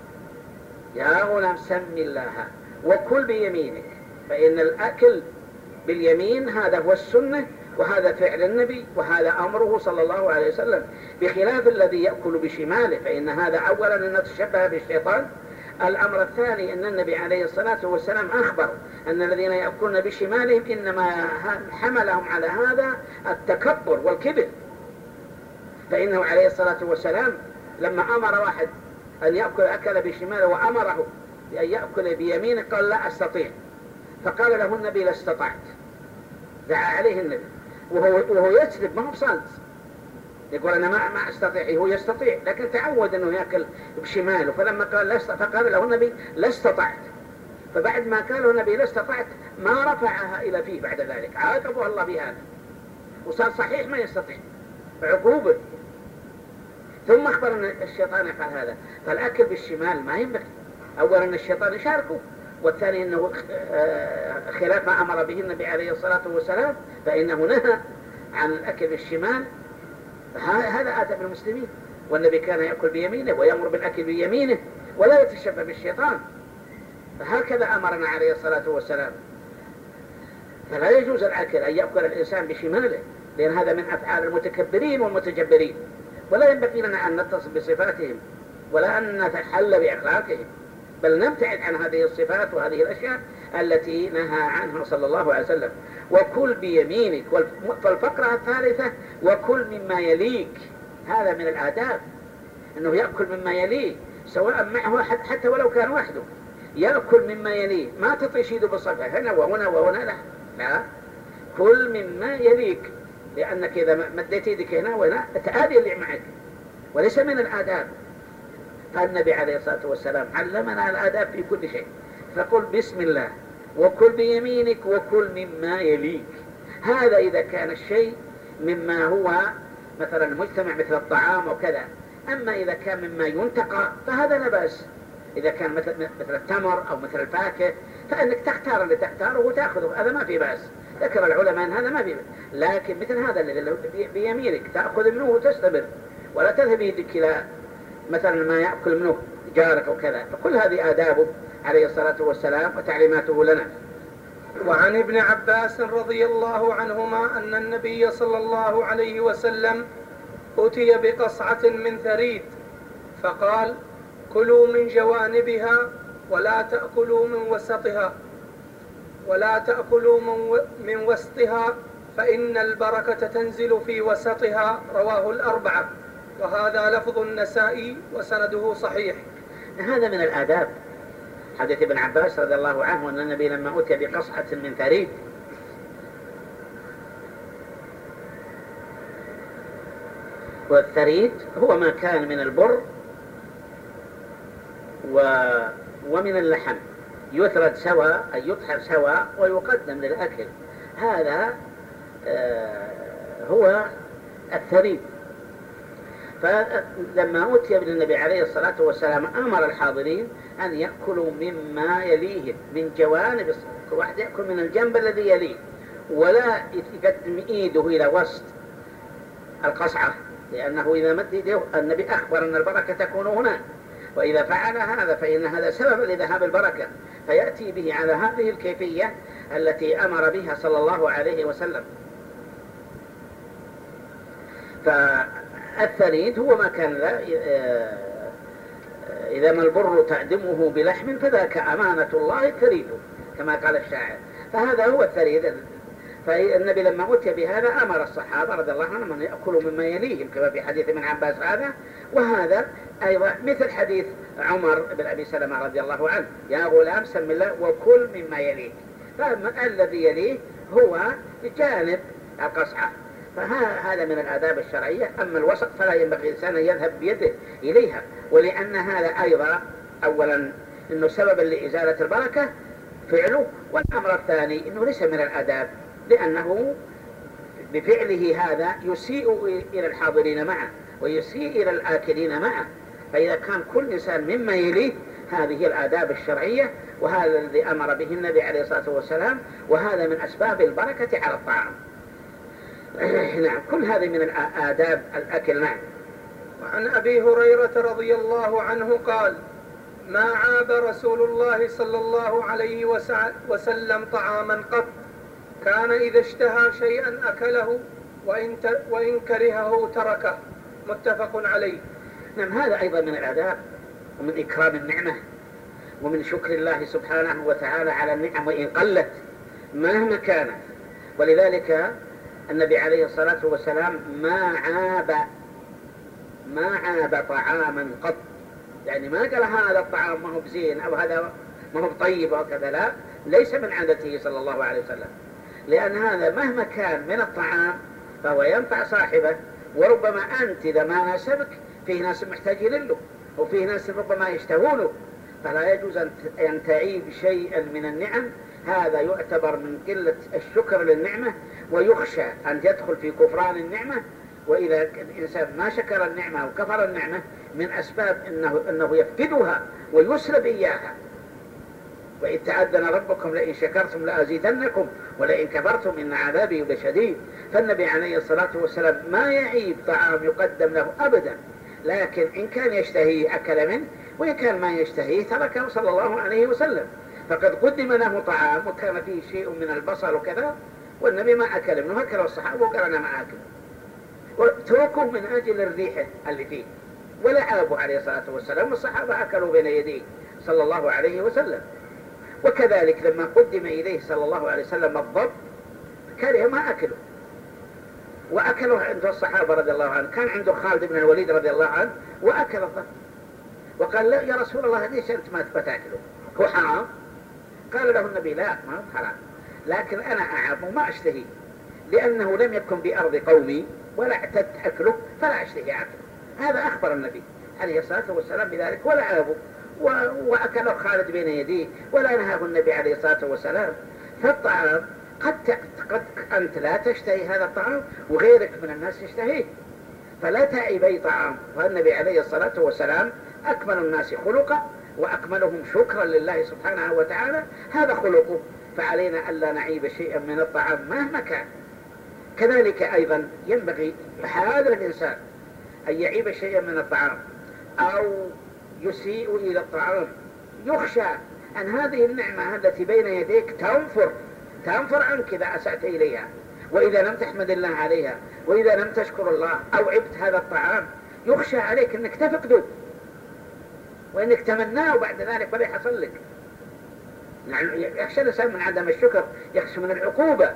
يا غلام سم الله وكل بيمينك، فإن الأكل باليمين هذا هو السنة، وهذا فعل النبي، وهذا أمره صلى الله عليه وسلم، بخلاف الذي يأكل بشماله، فإن هذا أولا أن تشبه بالشيطان. الأمر الثاني أن النبي عليه الصلاة والسلام أخبر أن الذين يأكلون بشمالهم إنما حملهم على هذا التكبر والكبر، فإنه عليه الصلاة والسلام لما أمر واحد أن يأكل أكل بشماله وأمره أن يأكل بيمينه قال لا أستطيع، فقال له النبي لا استطعت، دعا عليه النبي وهو يكذب ما هو بصادق، يقول أنا ما أستطيع، هو يستطيع لكن تعود أنه يأكل بشماله، فلما قال فقال له النبي لا استطعت، فبعد ما قال له النبي لا استطعت ما رفعها إلى فيه، بعد ذلك عاقبه الله بهذا وصار صحيح ما يستطيع عقوبة. ثم أخبر أن الشيطان يفعل هذا، فالأكل بالشمال ما ينبغي، أولا أن الشيطان يشاركه، والثاني أنه خلاف ما أمر به النبي عليه الصلاة والسلام، فإنه نهى عن الأكل بالشمال. هذا آداب المسلمين، والنبي كان يأكل بيمينه ويأمر بالأكل بيمينه ولا يتشبه بالشيطان، فهكذا أمرنا عليه الصلاة والسلام. فلا يجوز الأكل أن يأكل الإنسان بشماله، لأن هذا من أفعال المتكبرين والمتجبرين، ولا ينبغي لنا أن نتصف بصفاتهم ولا أن نتحلى بأخلاقهم، بل نبتعد عن هذه الصفات وهذه الأشياء التي نهى عنها صلى الله عليه وسلم. وكل بيمينك. فالفقرة الثالثة وكل مما يليك، هذا من الآداب أنه يأكل مما يليه سواء معه حتى ولو كان وحده، يأكل مما يليه، ما تطيش يده بالصفحة هنا وهنا وهنا، لا، كل مما يليك، لأنك إذا مديت يدك هنا وهنا تآذي اللي معك، وليس من الآداب. فالنبي عليه الصلاة والسلام علمنا الآداب في كل شيء، فقل بسم الله وكل بيمينك وكل مما يليك. هذا إذا كان الشيء مما هو مثلا المجتمع مثل الطعام وكذا. أما إذا كان مما ينتقى فهذا لا بأس، إذا كان مثل التمر أو مثل الفاكهة فإنك تختار اللي تختاره وتأخذه، هذا ما في بأس. ذكر العلماء أن هذا ما في بأس، لكن مثل هذا الذي بيمينك تأخذ منه وتستمر، ولا تذهب يدك إلى مثلا ما يأكل منه جارك أو كذا. فكل هذه آدابه عليه الصلاة والسلام وتعليماته لنا. وعن ابن عباس رضي الله عنهما أن النبي صلى الله عليه وسلم أتي بقصعة من ثريد فقال كلوا من جوانبها ولا تأكلوا من وسطها فإن البركة تنزل في وسطها. رواه الأربعة، وهذا لفظ النسائي وسنده صحيح. هذا من الآداب. حديث ابن عباس رضي الله عنه أن النبي لما أتي بقصعة من ثريد، والثريد هو ما كان من البر ومن اللحم يثرد سواء أي يطحن سواء ويقدم للأكل، هذا هو الثريد. فلما أتي بالنبي عليه الصلاة والسلام أمر الحاضرين أن يأكلوا مما يليه من جوانب، كل واحد يأكل من الجنب الذي يليه، ولا يقدم إيده إلى وسط القصعة، لأنه إذا مد يده النبي أخبر أن البركة تكون هنا، وإذا فعل هذا فإن هذا سبب لذهاب البركة، فيأتي به على هذه الكيفية التي أمر بها صلى الله عليه وسلم. فالثريد هو ما كان إذا ما البر تأدمه بلحم فذاك أمانة الله تريد، كما قال الشاعر. فهذا هو الثريد. فالنبي لما أتي بهذا أمر الصحابة رضي الله عنهم أن يأكلوا مما يليهم، كما في حديث ابن عباس هذا. وهذا أيضا مثل حديث عمر بن أبي سلمة رضي الله عنه يا غلام سم الله وكل مما يليك، فالذي يليه هو جانب القصعة. فهذا من الآداب الشرعية. أما الوسط فلا ينبغي الإنسان أن يذهب بيده إليها، ولأن هذا أيضا أولا أنه سببا لإزالة البركة فعله، والأمر الثاني أنه ليس من الآداب، لأنه بفعله هذا يسيء إلى الحاضرين معه ويسيء إلى الآكلين معه. فإذا كان كل إنسان مما يليه، هذه الآداب الشرعية، وهذا الذي أمر به النبي عليه الصلاة والسلام، وهذا من أسباب البركة على الطعام. نعم، كل هذه من آداب الأكل. نعم. وعن أبي هريرة رضي الله عنه قال: ما عاب رسول الله صلى الله عليه وسلم طعاما قط، كان إذا اشتهى شيئا أكله وإن كرهه تركه، متفق عليه. نعم، هذا أيضا من الآداب ومن إكرام النعمة ومن شكر الله سبحانه وتعالى على النعم وإن قلت مهما كانت. ولذلك النبي عليه الصلاة والسلام ما عاب طعاما قط، يعني ما قال هذا الطعام ما هو بزين أو هذا ما هو بطيب أو كذا، لا، ليس من عادته صلى الله عليه وسلم، لأن هذا مهما كان من الطعام فهو ينفع صاحبه. وربما أنت إذا ما ناسبك، فيه ناس محتاجين له وفيه ناس ربما يشتهونه، فلا يجوز أن تعيب شيئا من النعم. هذا يعتبر من قلة الشكر للنعمة، ويخشى أن يدخل في كفران النعمة. وإذا الإنسان ما شكر النعمة وكفر النعمة، من أسباب أنه يفقدها ويسلب إياها. وإذ تأذن ربكم لئن شكرتم لأزيدنكم ولئن كفرتم إن عذابي لشديد. فالنبي عليه الصلاة والسلام ما يعيب طعام يقدم له أبدا، لكن إن كان يشتهيه أكل منه، وإن كان ما يشتهيه تركه صلى الله عليه وسلم. فقد قدم له طعام وكان فيه شيء من البصل وكذا، والنبي ما أكل منه، أكل الصحابة وقال أنا ما أكل، وتركه من أجل الريحة اللي فيه، ولا عابوا عليه الصلاة والسلام، والصحابة أكلوا بين يديه صلى الله عليه وسلم. وكذلك لما قدم إليه صلى الله عليه وسلم الضب، كره ما أكله، وأكله عند الصحابة رضي الله عنه. كان عنده خالد بن الوليد رضي الله عنه وأكل الضب، وقال لا يا رسول الله ليش أنت ما تأكله، هو حرام؟ قال له النبي لا، ما هو حرام، لكن أنا أعاب وما أشتهي، لأنه لم يكن بأرض قومي ولا اعتدت أكله فلا أشتهي أكله. هذا أخبر النبي عليه الصلاة والسلام بذلك، ولا عابه، وأكله خالد بين يديه، ولا نهاه النبي عليه الصلاة والسلام. فالطعام قد أنت لا تشتهي هذا الطعام وغيرك من الناس يشتهيه، فلا تعيب أي طعام. فالنبي عليه الصلاة والسلام أكمل الناس خلقا وأكملهم شكرا لله سبحانه وتعالى، هذا خلقه، فعلينا ألا نعيب شيئا من الطعام مهما كان. كذلك أيضا ينبغي هذا الإنسان أن يعيب شيئا من الطعام أو يسيء إلى الطعام، يخشى أن هذه النعمة التي بين يديك تنفر عنك إذا أسأت إليها، وإذا لم تحمد الله عليها، وإذا لم تشكر الله أو عبت هذا الطعام، يخشى عليك أنك تفقده وأنك تمناه بعد ذلك ولا يحصل لك. يعني يخشى الإنسان من عدم الشكر، يخشى من العقوبة.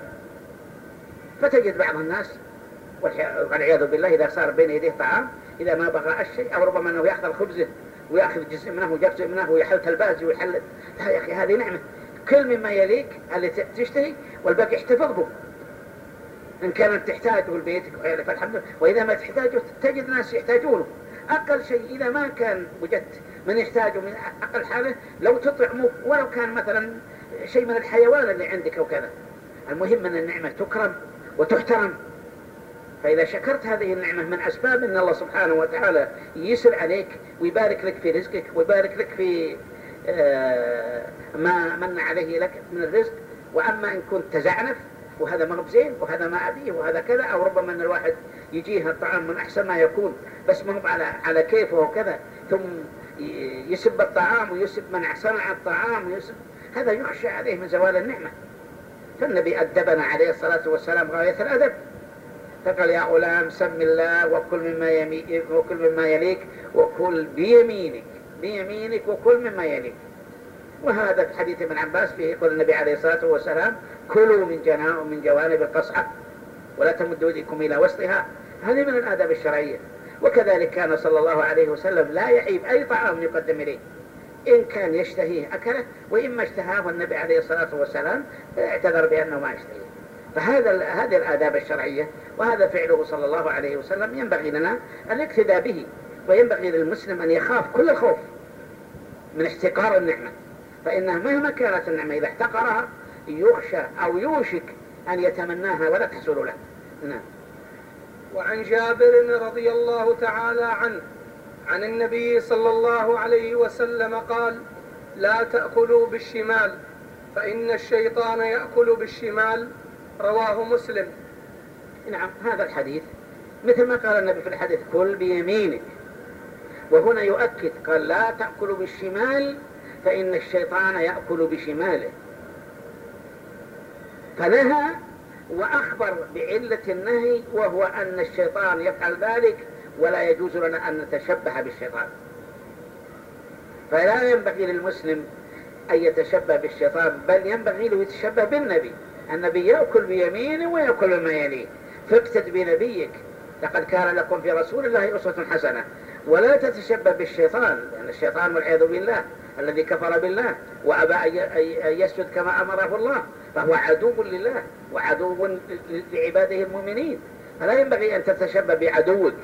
فتجد بعض الناس والعياذ بالله إذا صار بين يديه طعام، إذا ما بغى الشيء أو ربما أنه يأخذ خبزه ويأخذ جزء منه وجزء منه ويحل تلباز ويحل، لا يا أخي هذه نعمة، كل مما يليك اللي تشتهي والباقي احتفظ به. إن كانت تحتاجه لبيتك فالحمد لله، وإذا ما تحتاجه تجد ناس يحتاجونه. أقل شيء إذا ما كان وجدت من يحتاجه من أقل حاله، لو تطعمه ولو كان مثلا شيء من الحيوان اللي عندك أو كذا. المهم أن النعمة تكرم وتحترم. فإذا شكرت هذه النعمة من أسباب أن الله سبحانه وتعالى يسر عليك ويبارك لك في رزقك ويبارك لك في ما من عليه لك من الرزق. وأما إن كنت تزعنف وهذا ما هو بزين وهذا ما أبيه وهذا كذا، أو ربما أن الواحد يجيه الطعام من أحسن ما يكون بس ما هو على كيفه وكذا، ثم يسب الطعام ويسب من صنع الطعام ويسب، هذا يخشى عليه من زوال النعمة. فالنبي أدبنا عليه الصلاة والسلام غاية الأدب، فقال يا غلام سم الله وكل مما يليك وكل بيمينك وكل مما يليك. وهذا في حديث ابن عباس فيه يقول النبي عليه الصلاة والسلام كلوا من جوانب القصعة ولا تمدوا ايديكم إلى وسطها. هذه من الآداب الشرعية. وكذلك كان صلى الله عليه وسلم لا يعيب أي طعام يقدم إليه، إن كان يشتهيه أكله، وإما اشتهاه النبي عليه الصلاة والسلام اعتذر بأنه ما يشتهيه. هذه الآداب الشرعية، وهذا فعله صلى الله عليه وسلم ينبغي لنا الاقتداء به. وينبغي للمسلم أن يخاف كل الخوف من احتقار النعمة، فإنها مهما كانت النعمة إذا احتقرها يخشى أو يوشك أن يتمناها ولا تحصل له. نعم. وعن جابر رضي الله تعالى عنه عن النبي صلى الله عليه وسلم قال: لا تأكلوا بالشمال فإن الشيطان يأكل بالشمال. رواه مسلم. نعم، هذا الحديث مثل ما قال النبي في الحديث: كل بيمينك، وهنا يؤكد قال: لا تأكلوا بالشمال فإن الشيطان يأكل بشماله. فنهى وأخبر بعلة النهي، وهو أن الشيطان يفعل ذلك ولا يجوز لنا أن نتشبه بالشيطان. فلا ينبغي للمسلم أن يتشبه بالشيطان، بل ينبغي له يتشبه بالنبي. النبي يأكل بيمينه ويأكل بما يليه، فاقتد بنبيك، لقد كان لكم في رسول الله أسوة حسنة. ولا تتشبه بالشيطان، لأن الشيطان والعياذ بالله الذي كفر بالله وأبى أن يسجد كما أمره الله، فهو عدو لله وعدو لعباده المؤمنين، فلا ينبغي أن تتشبه بعدوك.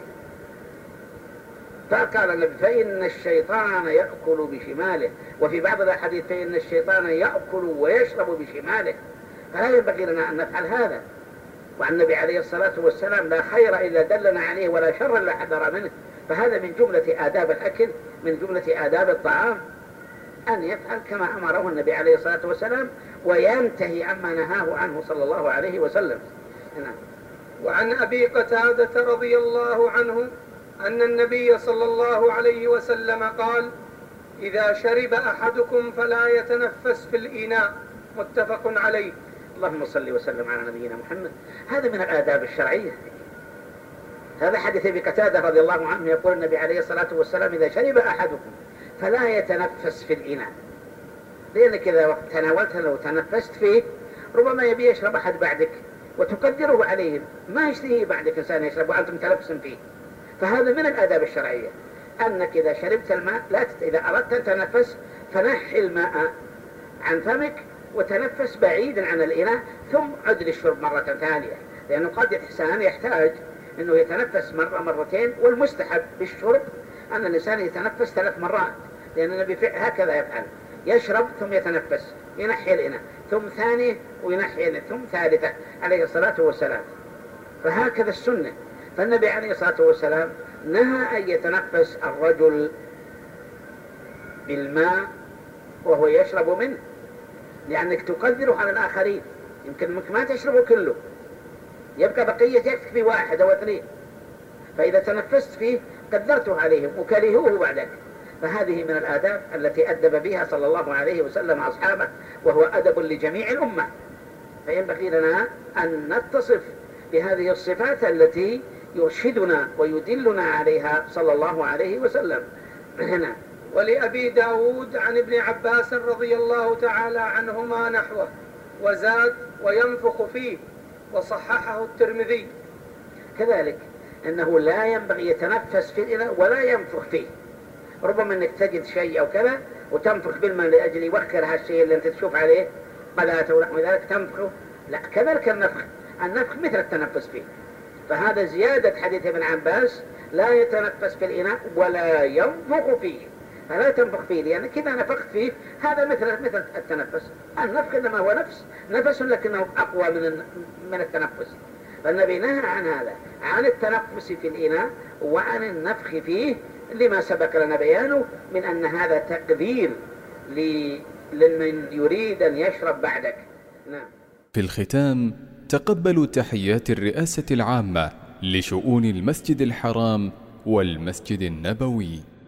فقال النبي: فإن الشيطان يأكل بشماله، وفي بعض الحديث: فإن الشيطان يأكل ويشرب بشماله. فلا ينبغي لنا أن نفعل هذا. وعن النبي عليه الصلاة والسلام: لا خير إلا دلنا عليه ولا شر إلا حذر منه. فهذا من جملة آداب الأكل، من جملة آداب الطعام، أن يفعل كما أمره النبي عليه الصلاة والسلام وينتهي عما نهاه عنه صلى الله عليه وسلم. وعن أبي قتادة رضي الله عنه أن النبي صلى الله عليه وسلم قال: إذا شرب أحدكم فلا يتنفس في الإناء. متفق عليه. اللهم صل وسلم على نبينا محمد. هذا من الآداب الشرعية. هذا حديث أبي قتادة رضي الله عنه يقول النبي عليه الصلاة والسلام: إذا شرب أحدكم فلا يتنفس في الإناء، لأنك إذا تناولته لو تنفست فيه ربما يبي يشرب أحد بعدك وتقدره عليه، ما يشتهي بعدك إنسان يشرب وأنتم تنفس فيه. فهذا من الآداب الشرعية، أنك إذا شربت الماء إذا أردت أن تنفس فنحي الماء عن فمك وتنفس بعيدا عن الإناء، ثم عد للشرب مرة ثانية، لأنه قد الإنسان يحتاج أنه يتنفس مرة مرتين، والمستحب بالشرب أن الإنسان يتنفس 3 مرات، لأن النبي هكذا يفعل: يشرب ثم يتنفس، ينحي الإناء، ثم ثانية وينحي الإناء، ثم ثالثة عليه الصلاة والسلام. فهكذا السنة. فالنبي عليه الصلاة والسلام نهى أن يتنفس الرجل بالماء وهو يشرب منه، لأنك تقدره على الآخرين، يمكن منك ما تشربه كله، يبقى بقية يكفي 1 أو 2، فإذا تنفست فيه قدرته عليهم وكرهوه بعدك. فهذه من الآداب التي أدب بها صلى الله عليه وسلم أصحابه، وهو أدب لجميع الأمة. فينبغي لنا أن نتصف بهذه الصفات التي يرشدنا ويدلنا عليها صلى الله عليه وسلم. هنا. ولأبي داود عن ابن عباس رضي الله تعالى عنهما نحوه، وزاد: وينفخ فيه، وصححه الترمذي. كذلك أنه لا ينبغي يتنفس في الإناء ولا ينفخ فيه. ربما أنك تجد شيء أو كذا وتنفخ بالماء لأجل يوخر هالشيء اللي أنت تشوف عليه قلاته ونحو ذلك تنفخه، لا، كذلك النفخ مثل التنفس فيه. فهذا زيادة حديث ابن عباس: لا يتنفس في الإناء ولا ينفخ فيه. فلا تنفخ فيه، لأنك إذا نفخت فيه هذا مثل التنفس. النفخ إنما هو نفس لكنه أقوى من التنفس. فالنبي نهى عن هذا، عن التنفس في الإناء وعن النفخ فيه، لما سبق لنا بيانه من أن هذا تقدير لمن يريد أن يشرب بعدك. نعم. في الختام، تقبلوا تحيات الرئاسة العامة لشؤون المسجد الحرام والمسجد النبوي.